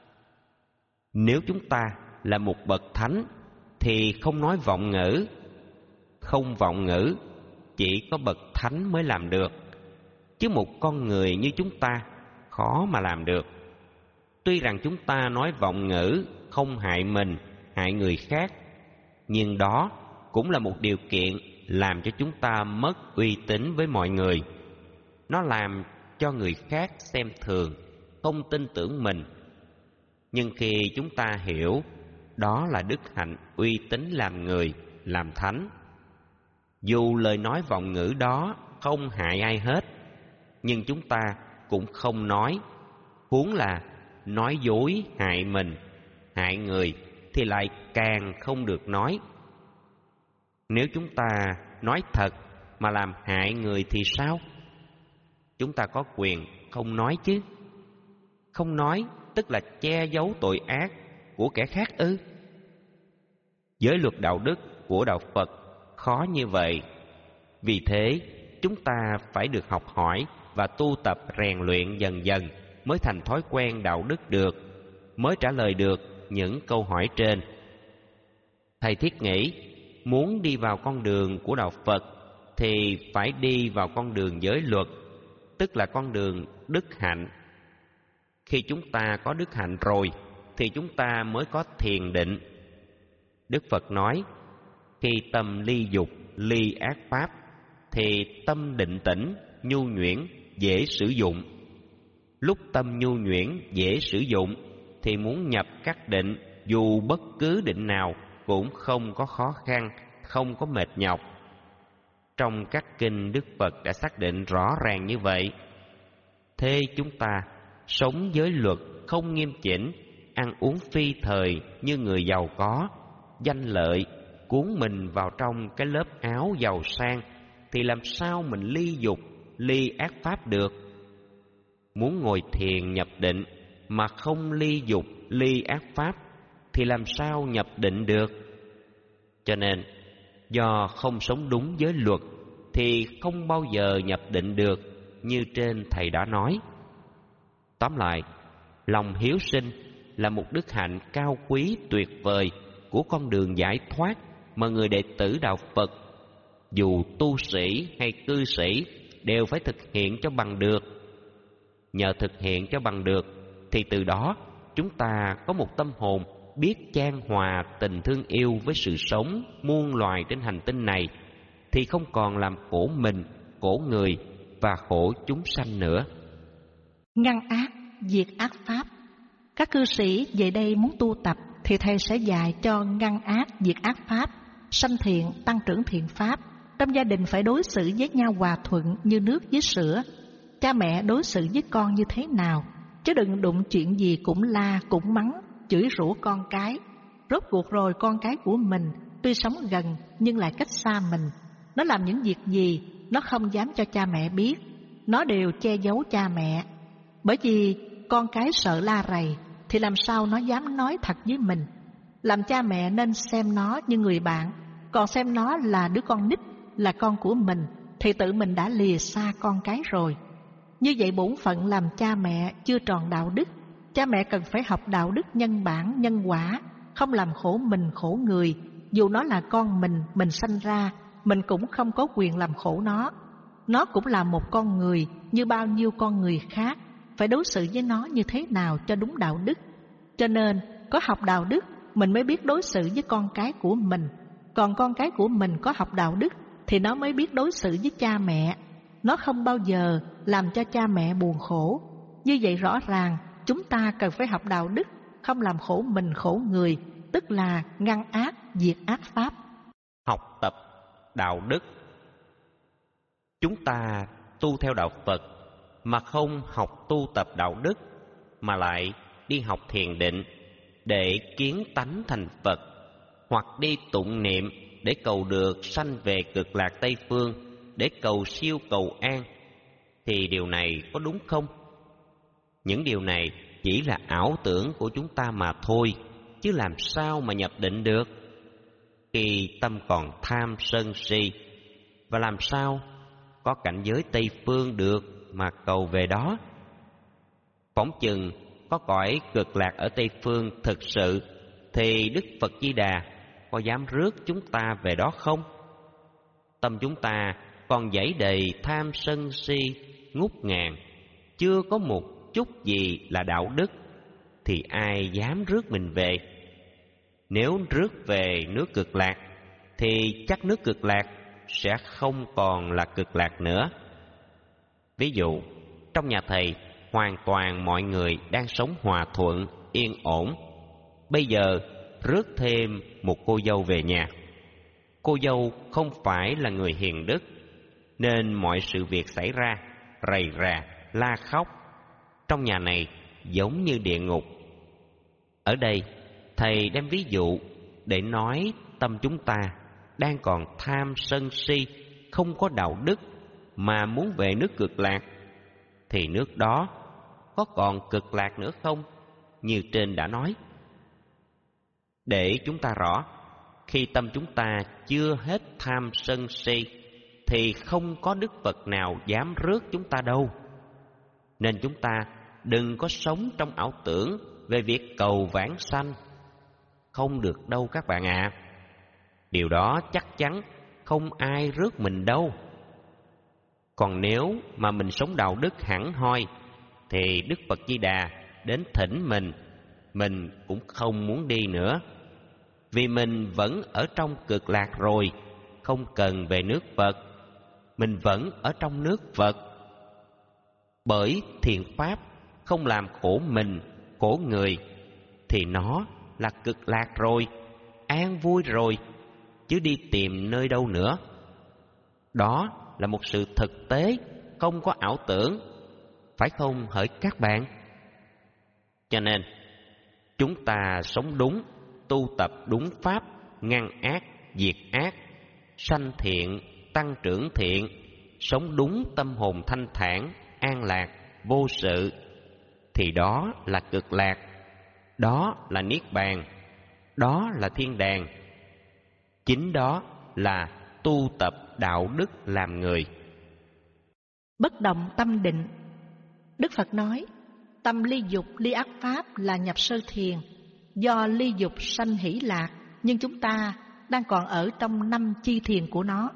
Nếu chúng ta là một bậc thánh thì không nói vọng ngữ. Không vọng ngữ chỉ có bậc thánh mới làm được, chứ một con người như chúng ta khó mà làm được. Tuy rằng chúng ta nói vọng ngữ không hại mình, hại người khác, nhưng đó cũng là một điều kiện làm cho chúng ta mất uy tín với mọi người. Nó làm cho người khác xem thường, không tin tưởng mình. Nhưng khi chúng ta hiểu đó là đức hạnh uy tín làm người, làm thánh, dù lời nói vọng ngữ đó không hại ai hết, nhưng chúng ta cũng không nói. Huống là nói dối hại mình, hại người thì lại càng không được nói. Nếu chúng ta nói thật mà làm hại người thì sao? Chúng ta có quyền không nói chứ. Không nói tức là che giấu tội ác của kẻ khác ư? Giới luật đạo đức của đạo Phật khó như vậy. Vì thế, chúng ta phải được học hỏi và tu tập rèn luyện dần dần mới thành thói quen đạo đức được, mới trả lời được những câu hỏi trên. Thầy thiết nghĩ, muốn đi vào con đường của đạo Phật thì phải đi vào con đường giới luật, tức là con đường đức hạnh. Khi chúng ta có đức hạnh rồi thì chúng ta mới có thiền định. Đức Phật nói, khi tâm ly dục, ly ác pháp thì tâm định tĩnh, nhu nhuyễn, dễ sử dụng. Lúc tâm nhu nhuyễn, dễ sử dụng thì muốn nhập các định, dù bất cứ định nào cũng không có khó khăn, không có mệt nhọc. Trong các kinh, Đức Phật đã xác định rõ ràng như vậy. Thế chúng ta sống giới luật không nghiêm chỉnh, ăn uống phi thời như người giàu có, danh lợi, cuốn mình vào trong cái lớp áo giàu sang thì làm sao mình ly dục, ly ác pháp được? Muốn ngồi thiền nhập định mà không ly dục, ly ác pháp thì làm sao nhập định được? Cho nên, do không sống đúng giới luật thì không bao giờ nhập định được, như trên thầy đã nói. Tóm lại, lòng hiếu sinh là một đức hạnh cao quý tuyệt vời của con đường giải thoát mà người đệ tử đạo Phật, dù tu sĩ hay cư sĩ, đều phải thực hiện cho bằng được. Nhờ thực hiện cho bằng được thì từ đó chúng ta có một tâm hồn biết chan hòa tình thương yêu với sự sống muôn loài trên hành tinh này, thì không còn làm khổ mình, khổ người và khổ chúng sanh nữa. Ngăn ác, diệt ác pháp. Các cư sĩ về đây muốn tu tập thì thầy sẽ dạy cho ngăn ác, diệt ác pháp, sanh thiện, tăng trưởng thiện pháp. Trong gia đình phải đối xử với nhau hòa thuận như nước với sữa. Cha mẹ đối xử với con như thế nào, chứ đừng đụng chuyện gì cũng la, cũng mắng, chửi rủa con cái. Rốt cuộc rồi con cái của mình tuy sống gần nhưng lại cách xa mình. Nó làm những việc gì nó không dám cho cha mẹ biết, nó đều che giấu cha mẹ. Bởi vì con cái sợ la rầy thì làm sao nó dám nói thật với mình. Làm cha mẹ nên xem nó như người bạn, còn xem nó là đứa con nít, là con của mình thì tự mình đã lìa xa con cái rồi. Như vậy bổn phận làm cha mẹ chưa tròn đạo đức. Cha mẹ cần phải học đạo đức nhân bản, nhân quả, không làm khổ mình, khổ người. Dù nó là con mình, mình sanh ra, mình cũng không có quyền làm khổ nó. Nó cũng là một con người như bao nhiêu con người khác, phải đối xử với nó như thế nào cho đúng đạo đức. Cho nên có học đạo đức mình mới biết đối xử với con cái của mình. Còn con cái của mình có học đạo đức thì nó mới biết đối xử với cha mẹ. Nó không bao giờ làm cho cha mẹ buồn khổ. Như vậy rõ ràng chúng ta cần phải học đạo đức, không làm khổ mình, khổ người, tức là ngăn ác, diệt ác pháp. Học tập đạo đức. Chúng ta tu theo đạo Phật mà không học tu tập đạo đức, mà lại đi học thiền định để kiến tánh thành Phật, hoặc đi tụng niệm để cầu được sanh về cực lạc Tây Phương, để cầu siêu cầu an, thì điều này có đúng không? Những điều này chỉ là ảo tưởng của chúng ta mà thôi, chứ làm sao mà nhập định được khi tâm còn tham sân si, và làm sao có cảnh giới Tây Phương được mà cầu về đó. Phỏng chừng có cõi cực lạc ở Tây Phương thực sự thì Đức Phật Di Đà có dám rước chúng ta về đó không? Tâm chúng ta còn dẫy đầy tham sân si ngút ngàn, chưa có một chút gì là đạo đức, thì ai dám rước mình về? Nếu rước về nước cực lạc thì chắc nước cực lạc sẽ không còn là cực lạc nữa. Ví dụ, trong nhà thầy hoàn toàn mọi người đang sống hòa thuận, yên ổn. Bây giờ rước thêm một cô dâu về nhà. Cô dâu không phải là người hiền đức, nên mọi sự việc xảy ra rầy rà, la khóc. Trong nhà này giống như địa ngục. Ở đây thầy đem ví dụ để nói tâm chúng ta đang còn tham sân si, không có đạo đức mà muốn về nước cực lạc, thì nước đó có còn cực lạc nữa không? Như trên đã nói. Để chúng ta rõ, khi tâm chúng ta chưa hết tham sân si thì không có Đức Phật nào dám rước chúng ta đâu. Nên chúng ta đừng có sống trong ảo tưởng về việc cầu vãng sanh. Không được đâu các bạn ạ. À. Điều đó chắc chắn không ai rước mình đâu. Còn nếu mà mình sống đạo đức hẳn hoi, thì Đức Phật Di Đà đến thỉnh mình, mình cũng không muốn đi nữa. Vì mình vẫn ở trong cực lạc rồi, không cần về nước Phật. Mình vẫn ở trong nước Phật. Bởi thiện pháp không làm khổ mình, khổ người, thì nó là cực lạc rồi, an vui rồi, chứ đi tìm nơi đâu nữa. Đó là một sự thực tế, không có ảo tưởng, phải không hỡi các bạn? Cho nên chúng ta sống đúng, tu tập đúng pháp, ngăn ác, diệt ác, sanh thiện, tăng trưởng thiện, sống đúng tâm hồn thanh thản, an lạc, vô sự, thì đó là cực lạc, đó là niết bàn, đó là thiên đàng. Chính đó là tu tập đạo đức làm người. Bất động tâm định. Đức Phật nói, tâm ly dục, ly ác pháp là nhập sơ thiền. Do ly dục sanh hỷ lạc, nhưng chúng ta đang còn ở trong năm chi thiền của nó.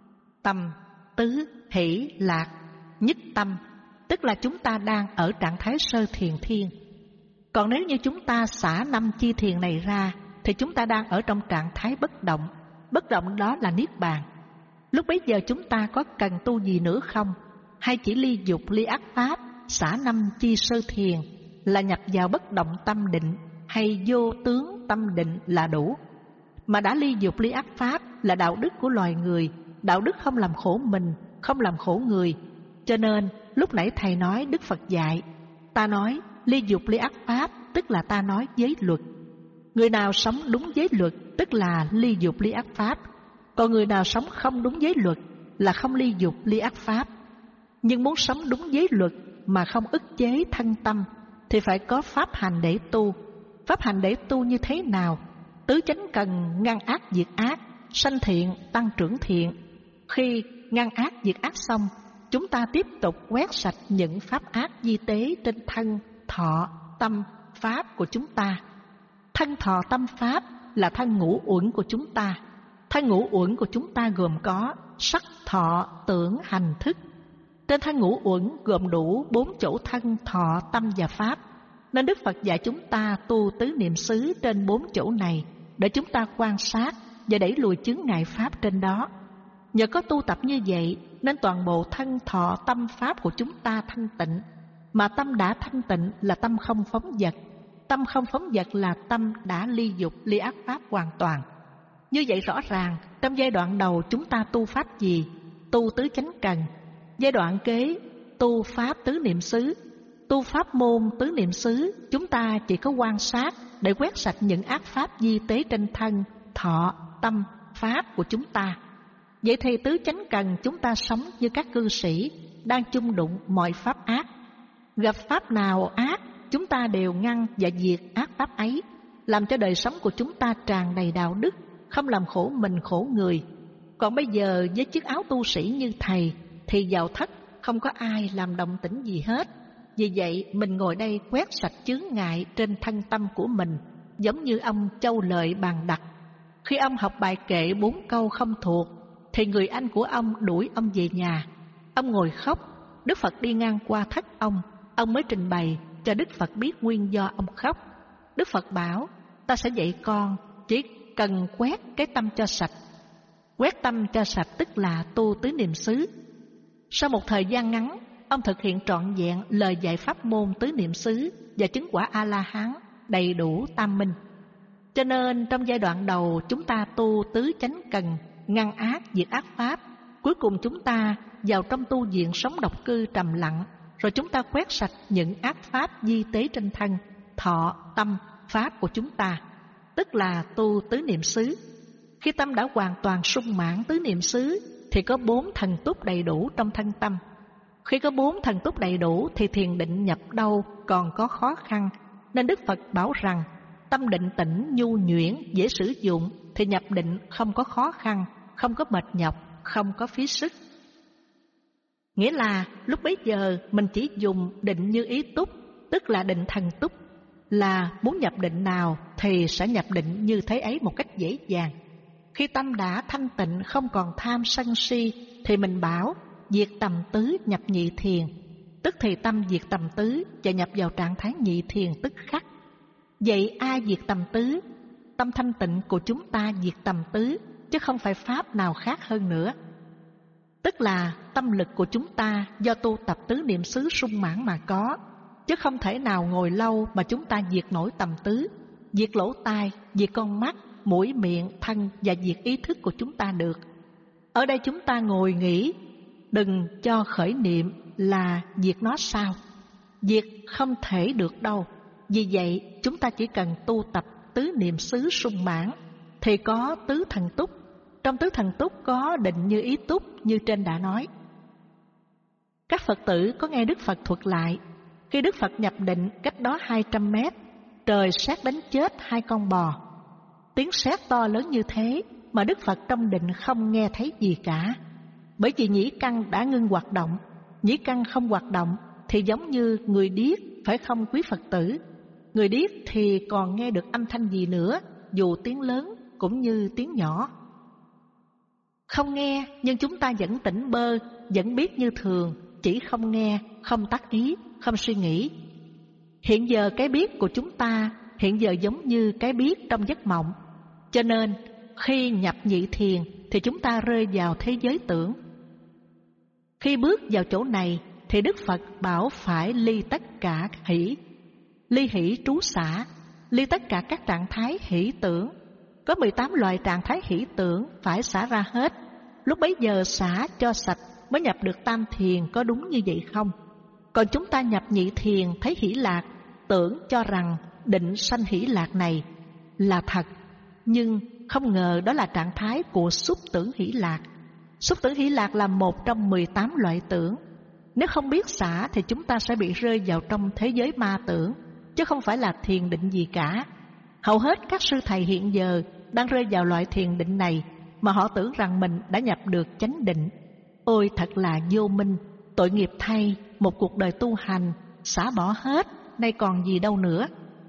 Tâm, tứ, hỷ, lạc, nhất tâm, tức là chúng ta đang ở trạng thái sơ thiền thiên. Còn nếu như chúng ta xả năm chi thiền này ra, thì chúng ta đang ở trong trạng thái bất động. Bất động đó là niết bàn. Lúc bấy giờ chúng ta có cần tu gì nữa không? Hay chỉ ly dục, ly ác pháp, xả năm chi sơ thiền là nhập vào bất động tâm định, hay vô tướng tâm định là đủ? Mà đã ly dục, ly ác pháp là đạo đức của loài người, đạo đức không làm khổ mình, không làm khổ người. Cho nên lúc nãy thầy nói Đức Phật dạy, ta nói ly dục, ly ác pháp, tức là ta nói giới luật. Người nào sống đúng giới luật tức là ly dục, ly ác pháp. Còn người nào sống không đúng giới luật là không ly dục, ly ác pháp. Nhưng muốn sống đúng giới luật mà không ức chế thân tâm thì phải có pháp hành để tu. Pháp hành để tu như thế nào? Tứ chánh cần ngăn ác diệt ác, sanh thiện tăng trưởng thiện. Khi ngăn ác diệt ác xong, chúng ta tiếp tục quét sạch những pháp ác di tế trên thân, thọ, tâm, pháp của chúng ta. Thân, thọ, tâm, pháp là thân ngũ uẩn của chúng ta. Thân ngũ uẩn của chúng ta gồm có sắc, thọ, tưởng, hành, thức. Trên thân ngũ uẩn gồm đủ bốn chỗ thân, thọ, tâm và pháp. Nên Đức Phật dạy chúng ta tu tứ niệm xứ trên bốn chỗ này để chúng ta quan sát và đẩy lùi chướng ngại pháp trên đó. Nhờ có tu tập như vậy nên toàn bộ thân, thọ, tâm, pháp của chúng ta thanh tịnh. Mà tâm đã thanh tịnh là tâm không phóng dật. Tâm không phóng dật là tâm đã ly dục, ly ác pháp hoàn toàn. Như vậy rõ ràng, trong giai đoạn đầu chúng ta tu pháp gì? Tu tứ chánh cần. Giai đoạn kế, tu pháp tứ niệm xứ. Tu pháp môn tứ niệm xứ, chúng ta chỉ có quan sát để quét sạch những ác pháp di tế trên thân, thọ, tâm, pháp của chúng ta. Vậy thì tứ chánh cần chúng ta sống như các cư sĩ, đang chung đụng mọi pháp ác. Gặp pháp nào ác, chúng ta đều ngăn và diệt ác pháp ấy, làm cho đời sống của chúng ta tràn đầy đạo đức, không làm khổ mình khổ người. Còn bây giờ với chiếc áo tu sĩ như thầy thì vào thất không có ai làm động tĩnh gì hết. Vì vậy mình ngồi đây quét sạch chướng ngại trên thân tâm của mình, giống như ông Châu Lợi Bàn Đặc. Khi ông học bài kệ bốn câu không thuộc thì người anh của ông đuổi ông về nhà. Ông ngồi khóc. Đức Phật đi ngang qua thất ông, ông mới trình bày cho Đức Phật biết nguyên do ông khóc. Đức Phật bảo, ta sẽ dạy con chỉ cần quét cái tâm cho sạch. Quét tâm cho sạch tức là tu tứ niệm xứ. Sau một thời gian ngắn, ông thực hiện trọn vẹn lời dạy pháp môn tứ niệm xứ và chứng quả A-la-hán đầy đủ tam minh. Cho nên trong giai đoạn đầu chúng ta tu tứ chánh cần, ngăn ác diệt ác pháp. Cuối cùng chúng ta vào trong tu viện sống độc cư trầm lặng, rồi chúng ta quét sạch những ác pháp di tế trên thân, thọ, tâm, pháp của chúng ta, tức là tu tứ niệm xứ. Khi tâm đã hoàn toàn sung mãn tứ niệm xứ thì có bốn thần túc đầy đủ trong thân tâm. Khi có bốn thần túc đầy đủ thì thiền định nhập đâu còn có khó khăn. Nên Đức Phật bảo rằng tâm định tĩnh nhu nhuyễn dễ sử dụng thì nhập định không có khó khăn, không có mệt nhọc, không có phí sức. Nghĩa là lúc bấy giờ mình chỉ dùng định như ý túc, tức là định thần túc, là muốn nhập định nào thì sẽ nhập định như thế ấy một cách dễ dàng. Khi tâm đã thanh tịnh không còn tham sân si thì mình bảo diệt tầm tứ nhập nhị thiền, tức thì tâm diệt tầm tứ và nhập vào trạng thái nhị thiền tức khắc. Vậy ai diệt tầm tứ? Tâm thanh tịnh của chúng ta diệt tầm tứ, chứ không phải pháp nào khác hơn nữa. Tức là tâm lực của chúng ta do tu tập tứ niệm xứ sung mãn mà có, chứ không thể nào ngồi lâu mà chúng ta diệt nổi tầm tứ, diệt lỗ tai, diệt con mắt, mũi, miệng, thân và diệt ý thức của chúng ta được. Ở đây chúng ta ngồi nghĩ, đừng cho khởi niệm là diệt nó sao? Diệt không thể được đâu. Vì vậy chúng ta chỉ cần tu tập tứ niệm xứ sung mãn thì có tứ thần túc. Trong tứ thần túc có định như ý túc như trên đã nói. Các Phật tử có nghe Đức Phật thuật lại, khi Đức Phật nhập định cách đó hai trăm mét, trời sét đánh chết hai con bò. Tiếng sét to lớn như thế mà Đức Phật trong định không nghe thấy gì cả. Bởi vì nhĩ căn đã ngưng hoạt động. Nhĩ căn không hoạt động thì giống như người điếc, phải không quý Phật tử? Người điếc thì còn nghe được âm thanh gì nữa, dù tiếng lớn cũng như tiếng nhỏ. Không nghe nhưng chúng ta vẫn tỉnh bơ, vẫn biết như thường, chỉ không nghe, không tác ý, không suy nghĩ. Hiện giờ cái biết của chúng ta hiện giờ giống như cái biết trong giấc mộng. Cho nên khi nhập nhị thiền thì chúng ta rơi vào thế giới tưởng. Khi bước vào chỗ này thì Đức Phật bảo phải ly tất cả hỷ, ly hỷ trú xả, ly tất cả các trạng thái hỷ tưởng. Có mười tám loại trạng thái hỷ tưởng phải xả ra hết. Lúc bấy giờ xả cho sạch mới nhập được tam thiền, có đúng như vậy không? Còn chúng ta nhập nhị thiền thấy hỷ lạc, tưởng cho rằng định sanh hỷ lạc này là thật, nhưng không ngờ đó là trạng thái của xúc tưởng hỷ lạc. Xúc tưởng hỷ lạc là một trong mười tám loại tưởng. Nếu không biết xả thì chúng ta sẽ bị rơi vào trong thế giới ma tưởng, chứ không phải là thiền định gì cả. Hầu hết các sư thầy hiện giờ đang rơi vào loại thiền định này mà họ tưởng rằng mình đã nhập được chánh định. Ôi thật là vô minh, tội nghiệp thay, một cuộc đời tu hành xả bỏ hết, nay còn gì đâu nữa.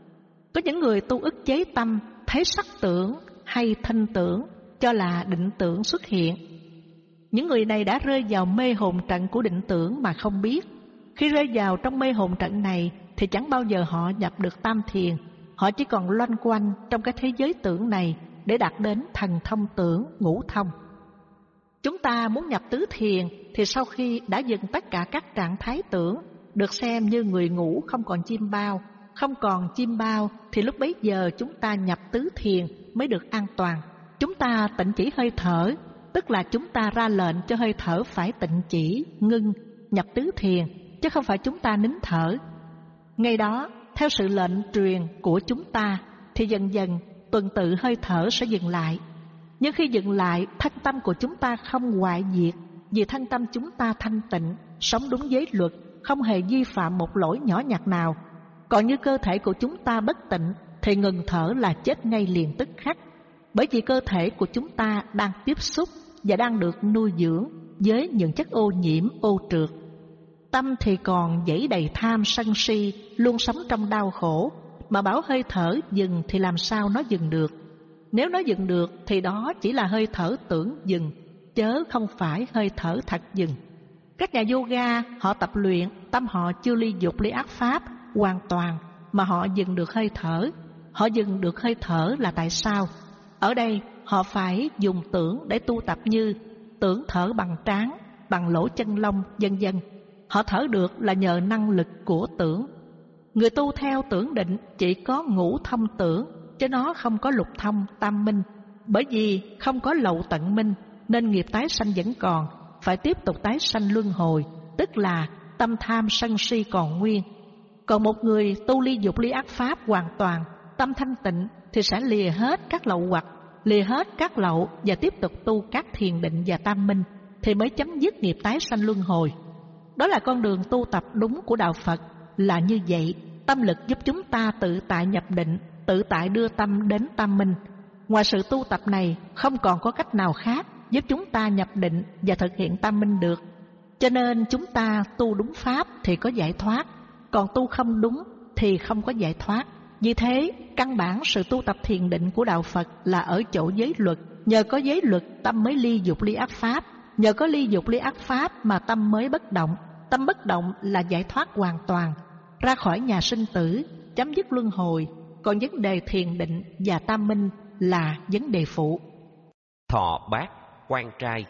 Có những người tu ức chế tâm, thấy sắc tưởng hay thanh tưởng cho là định tưởng xuất hiện. Những người này đã rơi vào mê hồn trận của định tưởng mà không biết. Khi rơi vào trong mê hồn trận này thì chẳng bao giờ họ nhập được tam thiền. Họ chỉ còn loanh quanh trong cái thế giới tưởng này để đạt đến thần thông tưởng, ngũ thông. Chúng ta muốn nhập tứ thiền thì sau khi đã dừng tất cả các trạng thái tưởng, được xem như người ngủ không còn chim bao. Không còn chim bao thì lúc bấy giờ chúng ta nhập tứ thiền mới được an toàn. Chúng ta tịnh chỉ hơi thở, tức là chúng ta ra lệnh cho hơi thở phải tịnh chỉ, ngưng, nhập tứ thiền, chứ không phải chúng ta nín thở. Ngay đó, theo sự lệnh truyền của chúng ta, thì dần dần tuần tự hơi thở sẽ dừng lại. Nhưng khi dừng lại, thân tâm của chúng ta không hoại diệt, vì thân tâm chúng ta thanh tịnh, sống đúng giới luật, không hề vi phạm một lỗi nhỏ nhặt nào. Còn như cơ thể của chúng ta bất tịnh, thì ngừng thở là chết ngay liền tức khắc. Bởi vì cơ thể của chúng ta đang tiếp xúc và đang được nuôi dưỡng với những chất ô nhiễm, ô trượt. Tâm thì còn dẫy đầy tham sân si, luôn sống trong đau khổ, mà bảo hơi thở dừng thì làm sao nó dừng được. Nếu nó dừng được thì đó chỉ là hơi thở tưởng dừng, chớ không phải hơi thở thật dừng. Các nhà yoga họ tập luyện, tâm họ chưa ly dục ly ác pháp hoàn toàn, mà họ dừng được hơi thở. Họ dừng được hơi thở là tại sao? Ở đây họ phải dùng tưởng để tu tập, như tưởng thở bằng trán, bằng lỗ chân lông, vân vân. Họ thở được là nhờ năng lực của tưởng. Người tu theo tưởng định chỉ có ngũ thông tưởng, chứ nó không có lục thông tam minh. Bởi vì không có lậu tận minh nên nghiệp tái sanh vẫn còn, phải tiếp tục tái sanh luân hồi, tức là tâm tham sân si còn nguyên. Còn một người tu ly dục ly ác pháp hoàn toàn, tâm thanh tịnh thì sẽ lìa hết các lậu hoặc, lìa hết các lậu và tiếp tục tu các thiền định và tam minh, thì mới chấm dứt nghiệp tái sanh luân hồi. Đó là con đường tu tập đúng của Đạo Phật, là như vậy. Tâm lực giúp chúng ta tự tại nhập định, tự tại đưa tâm đến tam minh. Ngoài sự tu tập này không còn có cách nào khác, giúp chúng ta nhập định và thực hiện tam minh được. Cho nên chúng ta tu đúng pháp thì có giải thoát, còn tu không đúng thì không có giải thoát. Vì thế, căn bản sự tu tập thiền định của Đạo Phật là ở chỗ giới luật. Nhờ có giới luật, tâm mới ly dục ly ác pháp. Nhờ có ly dục ly ác pháp mà tâm mới bất động. Tâm bất động là giải thoát hoàn toàn, ra khỏi nhà sinh tử, chấm dứt luân hồi. Còn vấn đề thiền định và tam minh là vấn đề phụ. Thọ bát quan trai.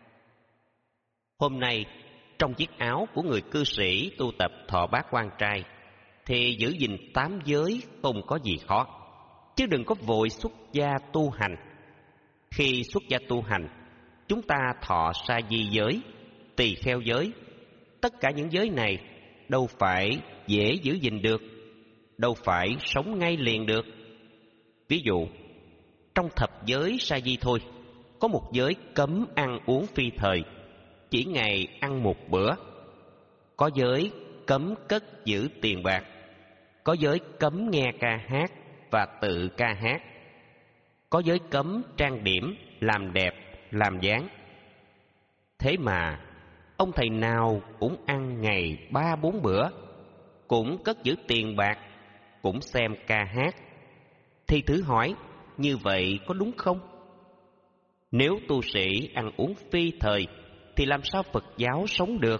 Hôm nay, trong chiếc áo của người cư sĩ tu tập thọ bát quan trai, thì giữ gìn tám giới không có gì khó, chứ đừng có vội xuất gia tu hành. Khi xuất gia tu hành, chúng ta thọ sa di giới, tỳ kheo giới. Tất cả những giới này đâu phải dễ giữ gìn được, đâu phải sống ngay liền được. Ví dụ, trong thập giới sa di thôi, có một giới cấm ăn uống phi thời, chỉ ngày ăn một bữa. Có giới cấm cất giữ tiền bạc. Có giới cấm nghe ca hát và tự ca hát. Có giới cấm trang điểm, làm đẹp, làm dáng. Thế mà ông thầy nào cũng ăn ngày ba bốn bữa, cũng cất giữ tiền bạc, cũng xem ca hát. Thì thử hỏi, như vậy có đúng không? Nếu tu sĩ ăn uống phi thời thì làm sao Phật giáo sống được?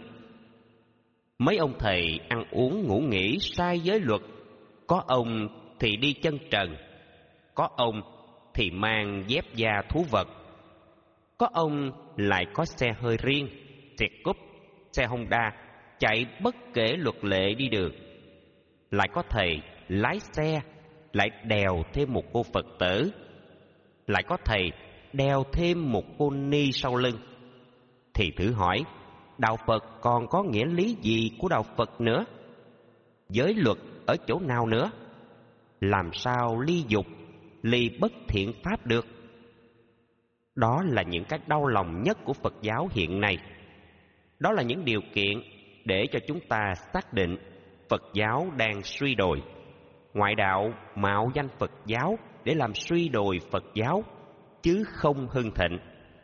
Mấy ông thầy ăn uống ngủ nghỉ sai giới luật. Có ông thì đi chân trần, có ông thì mang dép da thú vật, có ông lại có xe hơi riêng, xe cúp, xe Honda, chạy bất kể luật lệ đi đường. Lại có thầy lái xe, lại đèo thêm một cô Phật tử. Lại có thầy đèo thêm một cô ni sau lưng. Thì thử hỏi, Đạo Phật còn có nghĩa lý gì của Đạo Phật nữa? Giới luật ở chỗ nào nữa? Làm sao ly dục, ly bất thiện pháp được? Đó là những cái đau lòng nhất của Phật giáo hiện nay. Đó là những điều kiện để cho chúng ta xác định Phật giáo đang suy đồi. Ngoại đạo mạo danh Phật giáo để làm suy đồi Phật giáo, chứ không hưng thịnh.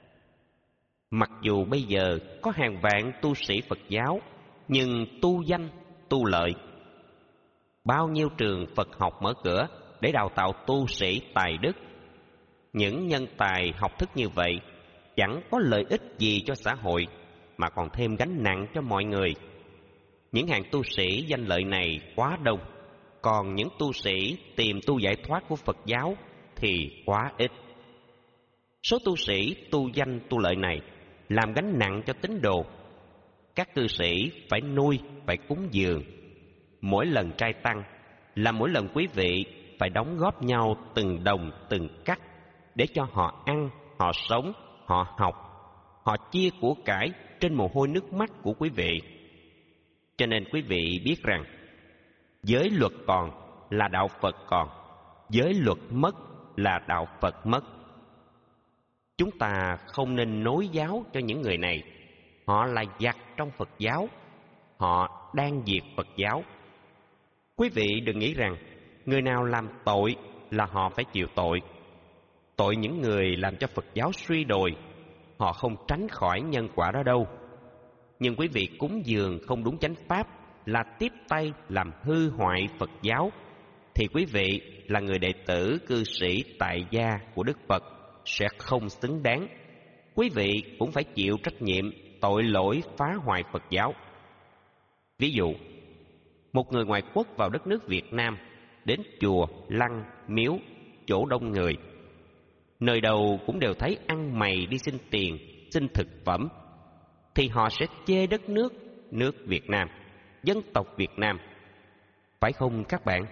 Mặc dù bây giờ có hàng vạn tu sĩ Phật giáo, nhưng tu danh, tu lợi. Bao nhiêu trường Phật học mở cửa để đào tạo tu sĩ tài đức. Những nhân tài học thức như vậy chẳng có lợi ích gì cho xã hội, mà còn thêm gánh nặng cho mọi người. Những hàng tu sĩ danh lợi này quá đông, còn những tu sĩ tìm tu giải thoát của Phật giáo thì quá ít. Số tu sĩ tu danh tu lợi này làm gánh nặng cho tín đồ. Các cư sĩ phải nuôi, phải cúng dường. Mỗi lần trai tăng là mỗi lần quý vị phải đóng góp nhau từng đồng từng cắc để cho họ ăn, họ sống, họ học, họ chia của cải trên mồ hôi nước mắt của quý vị. Cho nên quý vị biết rằng, giới luật còn là đạo Phật còn, giới luật mất là đạo Phật mất. Chúng ta không nên nối giáo cho những người này. Họ là giặc trong Phật giáo, họ đang diệt Phật giáo. Quý vị đừng nghĩ rằng người nào làm tội là họ phải chịu tội. Tội những người làm cho Phật giáo suy đồi, họ không tránh khỏi nhân quả đó đâu. Nhưng quý vị cúng dường không đúng chánh pháp là tiếp tay làm hư hoại Phật giáo, thì quý vị là người đệ tử cư sĩ tại gia của Đức Phật sẽ không xứng đáng. Quý vị cũng phải chịu trách nhiệm tội lỗi phá hoại Phật giáo. Ví dụ, một người ngoại quốc vào đất nước Việt Nam, đến chùa, lăng, miếu, chỗ đông người. Nơi đầu cũng đều thấy ăn mày đi xin tiền, xin thực phẩm, thì họ sẽ chê đất nước, nước Việt Nam, dân tộc Việt Nam. Phải không các bạn?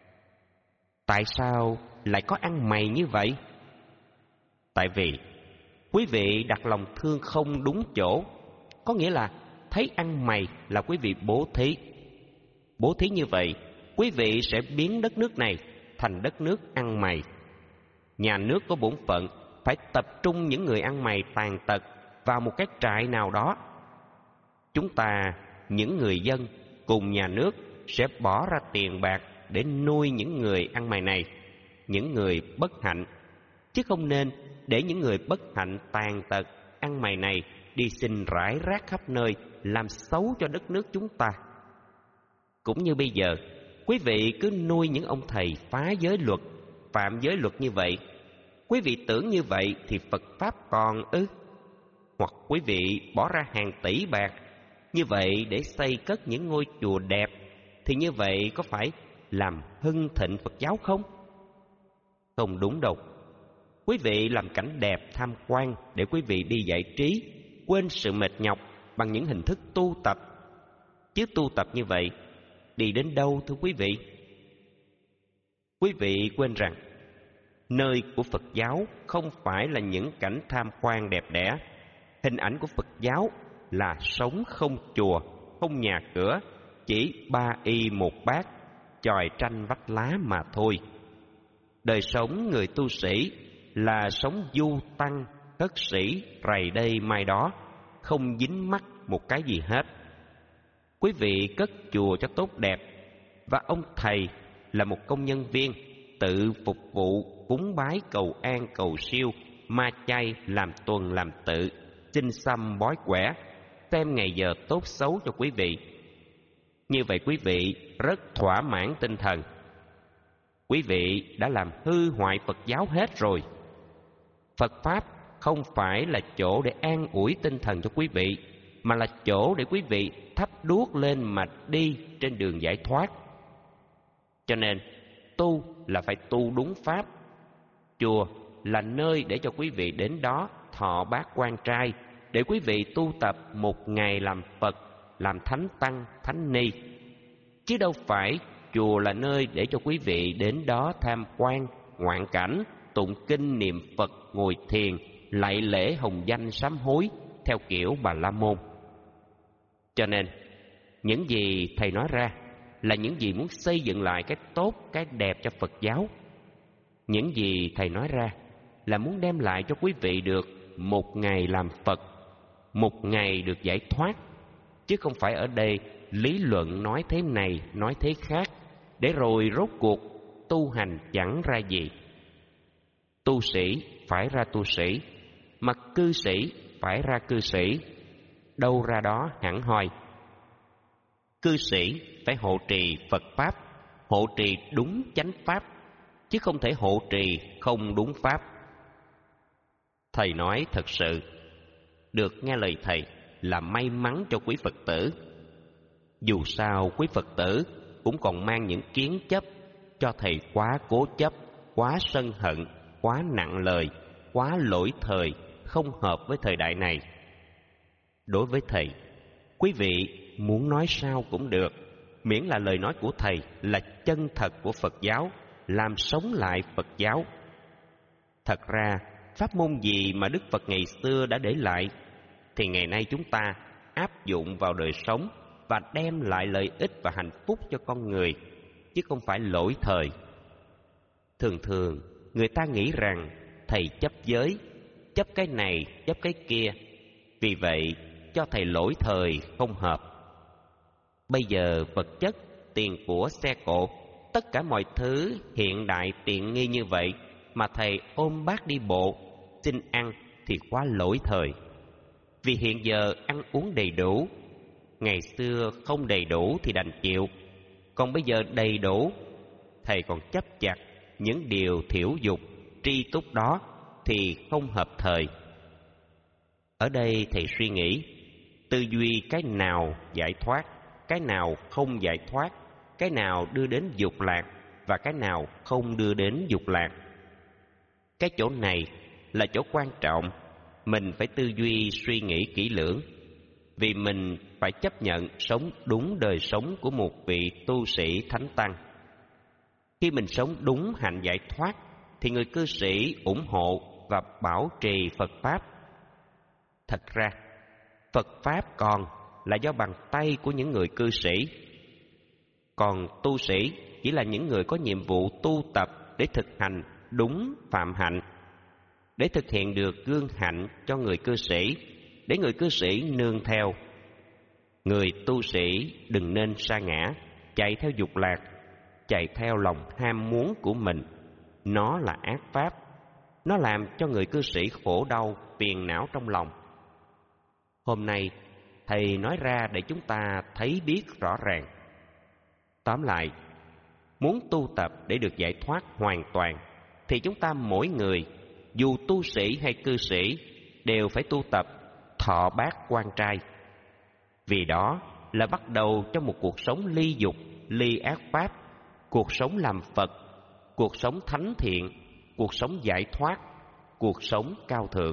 Tại sao lại có ăn mày như vậy? Tại vì quý vị đặt lòng thương không đúng chỗ. Có nghĩa là thấy ăn mày là quý vị bố thí. Bố thí như vậy, quý vị sẽ biến đất nước này thành đất nước ăn mày. Nhà nước có bổn phận phải tập trung những người ăn mày tàn tật vào một cái trại nào đó. Chúng ta, những người dân cùng nhà nước sẽ bỏ ra tiền bạc để nuôi những người ăn mày này, những người bất hạnh, chứ không nên để những người bất hạnh tàn tật ăn mày này đi xin rải rác khắp nơi, làm xấu cho đất nước chúng ta. Cũng như bây giờ, quý vị cứ nuôi những ông thầy phá giới luật, phạm giới luật như vậy. Quý vị tưởng như vậy thì Phật Pháp còn ư? Hoặc quý vị bỏ ra hàng tỷ bạc như vậy để xây cất những ngôi chùa đẹp, thì như vậy có phải làm hưng thịnh Phật giáo không? Không đúng đâu. Quý vị làm cảnh đẹp tham quan để quý vị đi giải trí, quên sự mệt nhọc bằng những hình thức tu tập. Chứ tu tập như vậy đi đến đâu thưa quý vị? Quý vị quên rằng nơi của Phật giáo không phải là những cảnh tham quan đẹp đẽ. Hình ảnh của Phật giáo là sống không chùa, không nhà cửa, chỉ ba y một bát, chòi tranh vách lá mà thôi. Đời sống người tu sĩ là sống du tăng, cất sĩ, rày đây mai đó, không dính mắc một cái gì hết. Quý vị cất chùa cho tốt đẹp, và ông thầy là một công nhân viên, tự phục vụ, cúng bái, cầu an, cầu siêu, ma chay, làm tuần làm tự, xin xăm bói quẻ, xem ngày giờ tốt xấu cho quý vị. Như vậy quý vị rất thỏa mãn tinh thần. Quý vị đã làm hư hoại Phật giáo hết rồi. Phật Pháp không phải là chỗ để an ủi tinh thần cho quý vị, mà là chỗ để quý vị thắp đuốc lên mà đi trên đường giải thoát. Cho nên tu là phải tu đúng pháp. Chùa là nơi để cho quý vị đến đó thọ bát quan trai, để quý vị tu tập một ngày làm Phật, làm thánh tăng, thánh ni. Chứ đâu phải chùa là nơi để cho quý vị đến đó tham quan, ngoạn cảnh, tụng kinh niệm Phật, ngồi thiền, lạy lễ hồng danh sám hối theo kiểu Bà La Môn. Cho nên những gì thầy nói ra là những gì muốn xây dựng lại cái tốt, cái đẹp cho Phật giáo. Những gì thầy nói ra là muốn đem lại cho quý vị được một ngày làm Phật, một ngày được giải thoát. Chứ không phải ở đây lý luận nói thế này, nói thế khác, để rồi rốt cuộc tu hành chẳng ra gì. Tu sĩ phải ra tu sĩ, mà cư sĩ phải ra cư sĩ, đâu ra đó hẳn hoi. Cư sĩ phải hộ trì Phật Pháp, hộ trì đúng chánh Pháp, chứ không thể hộ trì không đúng Pháp. Thầy nói thật sự, được nghe lời thầy là may mắn cho quý Phật tử. Dù sao quý Phật tử cũng còn mang những kiến chấp, cho thầy quá cố chấp, quá sân hận, quá nặng lời, quá lỗi thời, không hợp với thời đại này. Đối với thầy, quý vị muốn nói sao cũng được, miễn là lời nói của thầy là chân thật của Phật giáo, làm sống lại Phật giáo. Thật ra, pháp môn gì mà Đức Phật ngày xưa đã để lại, thì ngày nay chúng ta áp dụng vào đời sống và đem lại lợi ích và hạnh phúc cho con người, chứ không phải lỗi thời. Thường thường, người ta nghĩ rằng thầy chấp giới, chấp cái này, chấp cái kia, vì vậy cho thầy lỗi thời không hợp. Bây giờ vật chất, tiền của, xe cộ, tất cả mọi thứ hiện đại tiện nghi như vậy mà thầy ôm bát đi bộ, xin ăn thì quá lỗi thời. Vì hiện giờ ăn uống đầy đủ, ngày xưa không đầy đủ thì đành chịu, còn bây giờ đầy đủ, thầy còn chấp chặt những điều thiểu dục, tri túc đó thì không hợp thời. Ở đây thầy suy nghĩ, tư duy cái nào giải thoát, cái nào không giải thoát, cái nào đưa đến dục lạc và cái nào không đưa đến dục lạc. Cái chỗ này là chỗ quan trọng, mình phải tư duy suy nghĩ kỹ lưỡng, vì mình phải chấp nhận sống đúng đời sống của một vị tu sĩ thánh tăng. Khi mình sống đúng hạnh giải thoát thì người cư sĩ ủng hộ và bảo trì Phật Pháp. Thật ra, Phật Pháp còn là do bàn tay của những người cư sĩ, còn tu sĩ chỉ là những người có nhiệm vụ tu tập để thực hành đúng phạm hạnh, để thực hiện được gương hạnh cho người cư sĩ, để người cư sĩ nương theo. Người tu sĩ đừng nên sa ngã, chạy theo dục lạc, chạy theo lòng ham muốn của mình. Nó là ác pháp, nó làm cho người cư sĩ khổ đau, phiền não trong lòng, Hôm nay, Thầy nói ra để chúng ta thấy biết rõ ràng. Tóm lại, muốn tu tập để được giải thoát hoàn toàn, thì chúng ta mỗi người, dù tu sĩ hay cư sĩ, đều phải tu tập thọ bát quan trai. Vì đó là bắt đầu cho một cuộc sống ly dục, ly ác pháp, cuộc sống làm Phật, cuộc sống thánh thiện, cuộc sống giải thoát, cuộc sống cao thượng.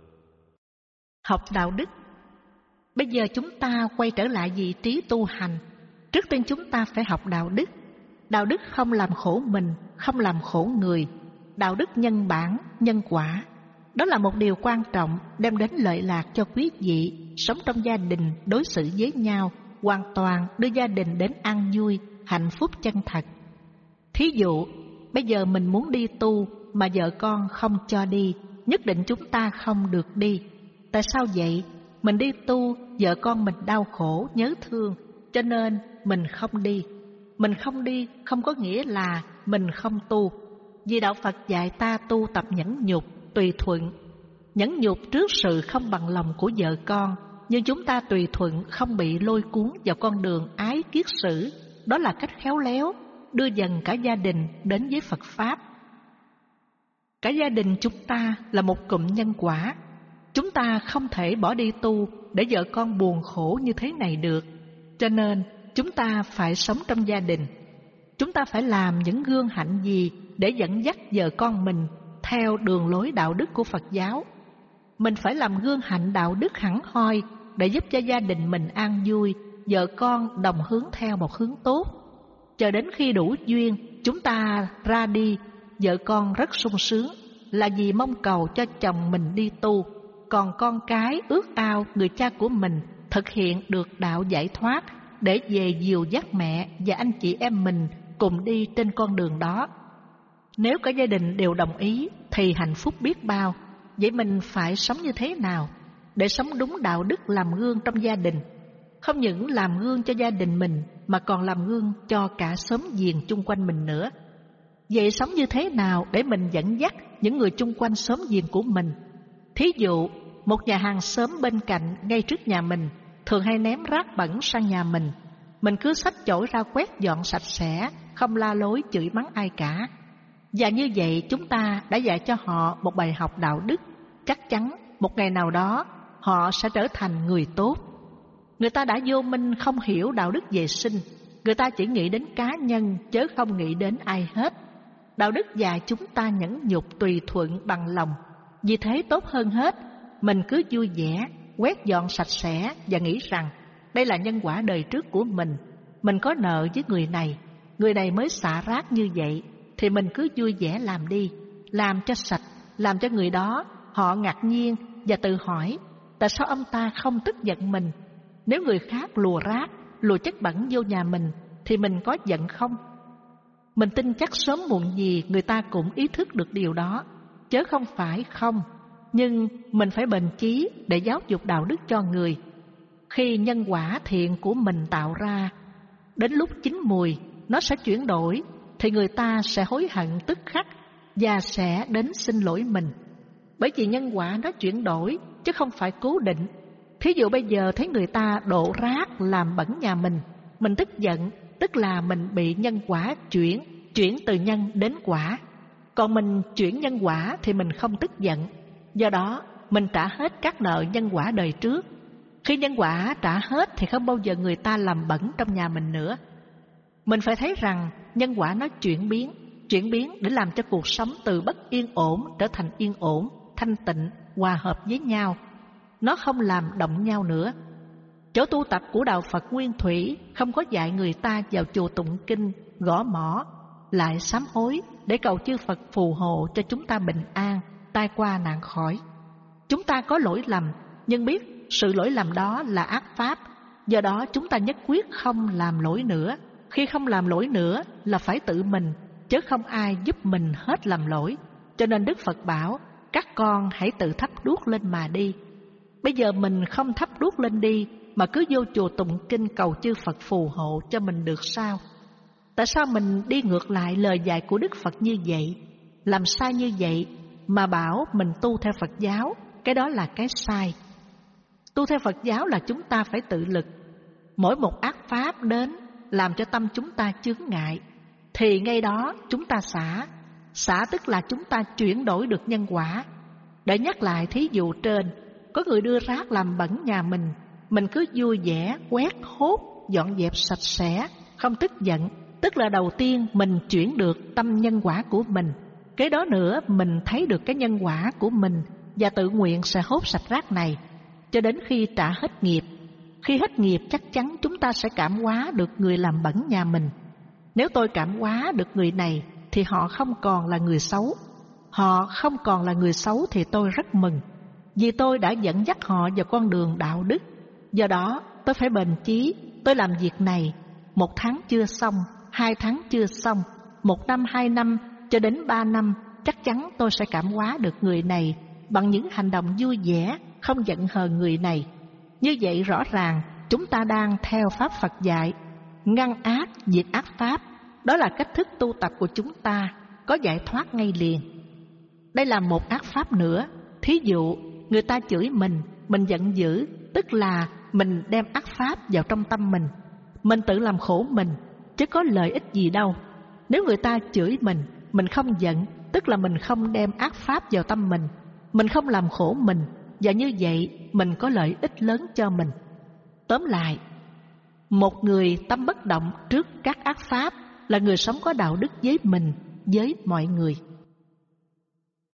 Học đạo đức. Bây giờ chúng ta quay trở lại vị trí tu hành. Trước tiên chúng ta phải học đạo đức. Đạo đức không làm khổ mình, không làm khổ người. Đạo đức nhân bản, nhân quả. Đó là một điều quan trọng đem đến lợi lạc cho quý vị sống trong gia đình, đối xử với nhau, hoàn toàn đưa gia đình đến an vui, hạnh phúc chân thật. Thí dụ, bây giờ mình muốn đi tu mà vợ con không cho đi, nhất định chúng ta không được đi. Tại sao vậy? Mình đi tu, vợ con mình đau khổ, nhớ thương, cho nên mình không đi. Mình không đi không có nghĩa là mình không tu. Vì Đạo Phật dạy ta tu tập nhẫn nhục, tùy thuận. Nhẫn nhục trước sự không bằng lòng của vợ con, nhưng chúng ta tùy thuận không bị lôi cuốn vào con đường ái kiết sử. Đó là cách khéo léo, đưa dần cả gia đình đến với Phật Pháp. Cả gia đình chúng ta là một cụm nhân quả. Chúng ta không thể bỏ đi tu để vợ con buồn khổ như thế này được. Cho nên chúng ta phải sống trong gia đình. Chúng ta phải làm những gương hạnh gì để dẫn dắt vợ con mình theo đường lối đạo đức của Phật giáo. Mình phải làm gương hạnh đạo đức hẳn hoi để giúp cho gia đình mình an vui, vợ con đồng hướng theo một hướng tốt. Chờ đến khi đủ duyên, chúng ta ra đi, vợ con rất sung sướng, là vì mong cầu cho chồng mình đi tu. Còn con cái ước ao người cha của mình thực hiện được đạo giải thoát để về dìu dắt mẹ và anh chị em mình cùng đi trên con đường đó. Nếu cả gia đình đều đồng ý thì hạnh phúc biết bao. Vậy mình phải sống như thế nào để sống đúng đạo đức làm gương trong gia đình? Không những làm gương cho gia đình mình mà còn làm gương cho cả xóm giềng chung quanh mình nữa. Vậy sống như thế nào để mình dẫn dắt những người chung quanh xóm giềng của mình? Thí dụ, một nhà hàng xóm bên cạnh ngay trước nhà mình thường hay ném rác bẩn sang nhà mình. Mình cứ xách chổi ra quét dọn sạch sẽ, không la lối chửi mắng ai cả. Và như vậy chúng ta đã dạy cho họ một bài học đạo đức. Chắc chắn một ngày nào đó họ sẽ trở thành người tốt. Người ta đã vô minh không hiểu đạo đức vệ sinh. Người ta chỉ nghĩ đến cá nhân chớ không nghĩ đến ai hết. Đạo đức dạy chúng ta nhẫn nhục tùy thuận bằng lòng. Vì thế tốt hơn hết, mình cứ vui vẻ, quét dọn sạch sẽ và nghĩ rằng đây là nhân quả đời trước của mình. Mình có nợ với người này, người này mới xả rác như vậy, thì mình cứ vui vẻ làm đi, làm cho sạch, làm cho người đó họ ngạc nhiên và tự hỏi tại sao ông ta không tức giận mình. Nếu người khác lùa rác, lùa chất bẩn vô nhà mình thì mình có giận không? Mình tin chắc sớm muộn gì người ta cũng ý thức được điều đó, chớ không phải không. Nhưng mình phải bền chí để giáo dục đạo đức cho người. Khi nhân quả thiện của mình tạo ra, đến lúc chín mùi nó sẽ chuyển đổi, thì người ta sẽ hối hận tức khắc và sẽ đến xin lỗi mình. Bởi vì nhân quả nó chuyển đổi chứ không phải cố định. Thí dụ bây giờ thấy người ta đổ rác làm bẩn nhà mình, mình tức giận, tức là mình bị nhân quả chuyển, chuyển từ nhân đến quả. Còn mình chuyển nhân quả thì mình không tức giận. Do đó mình trả hết các nợ nhân quả đời trước. Khi nhân quả trả hết thì không bao giờ người ta làm bẩn trong nhà mình nữa. Mình phải thấy rằng nhân quả nó chuyển biến, chuyển biến để làm cho cuộc sống từ bất yên ổn trở thành yên ổn, thanh tịnh, hòa hợp với nhau. Nó không làm động nhau nữa. Chỗ tu tập của Đạo Phật Nguyên Thủy không có dạy người ta vào chùa tụng kinh, gõ mõ, lại sám hối để cầu chư Phật phù hộ cho chúng ta bình an, tai qua nạn khỏi. Chúng ta có lỗi lầm, nhưng biết sự lỗi lầm đó là ác pháp. Do đó chúng ta nhất quyết không làm lỗi nữa. Khi không làm lỗi nữa là phải tự mình, chứ không ai giúp mình hết làm lỗi. Cho nên Đức Phật bảo, các con hãy tự thắp đuốc lên mà đi. Bây giờ mình không thắp đuốc lên đi, mà cứ vô chùa tụng kinh cầu chư Phật phù hộ cho mình được sao? Tại sao mình đi ngược lại lời dạy của Đức Phật như vậy? Làm sai như vậy mà bảo mình tu theo Phật giáo, cái đó là cái sai. Tu theo Phật giáo là chúng ta phải tự lực. Mỗi một ác pháp đến làm cho tâm chúng ta chướng ngại, thì ngay đó chúng ta xả. Xả tức là chúng ta chuyển đổi được nhân quả. Để nhắc lại thí dụ trên, có người đưa rác làm bẩn nhà mình, mình cứ vui vẻ quét hốt dọn dẹp sạch sẽ, không tức giận, tức là đầu tiên mình chuyển được tâm nhân quả của mình. Kế đó nữa mình thấy được cái nhân quả của mình và tự nguyện sẽ hốt sạch rác này cho đến khi trả hết nghiệp. Khi hết nghiệp chắc chắn chúng ta sẽ cảm hóa được người làm bẩn nhà mình. Nếu tôi cảm hóa được người này thì họ không còn là người xấu. Họ không còn là người xấu thì tôi rất mừng, vì tôi đã dẫn dắt họ vào con đường đạo đức. Do đó tôi phải bền chí. Tôi làm việc này, một tháng chưa xong, hai tháng chưa xong, một năm, hai năm, cho đến ba năm, chắc chắn tôi sẽ cảm hóa được người này bằng những hành động vui vẻ, không giận hờn người này. Như vậy rõ ràng chúng ta đang theo pháp Phật dạy, ngăn ác, diệt ác pháp. Đó là cách thức tu tập của chúng ta, có giải thoát ngay liền. Đây là một ác pháp nữa. Thí dụ, người ta chửi mình, mình giận dữ, tức là mình đem ác pháp vào trong tâm mình. Mình tự làm khổ mình, chứ có lợi ích gì đâu. Nếu người ta chửi mình, mình không giận, tức là mình không đem ác pháp vào tâm mình. Mình không làm khổ mình, và như vậy mình có lợi ích lớn cho mình. Tóm lại, một người tâm bất động trước các ác pháp là người sống có đạo đức với mình, với mọi người.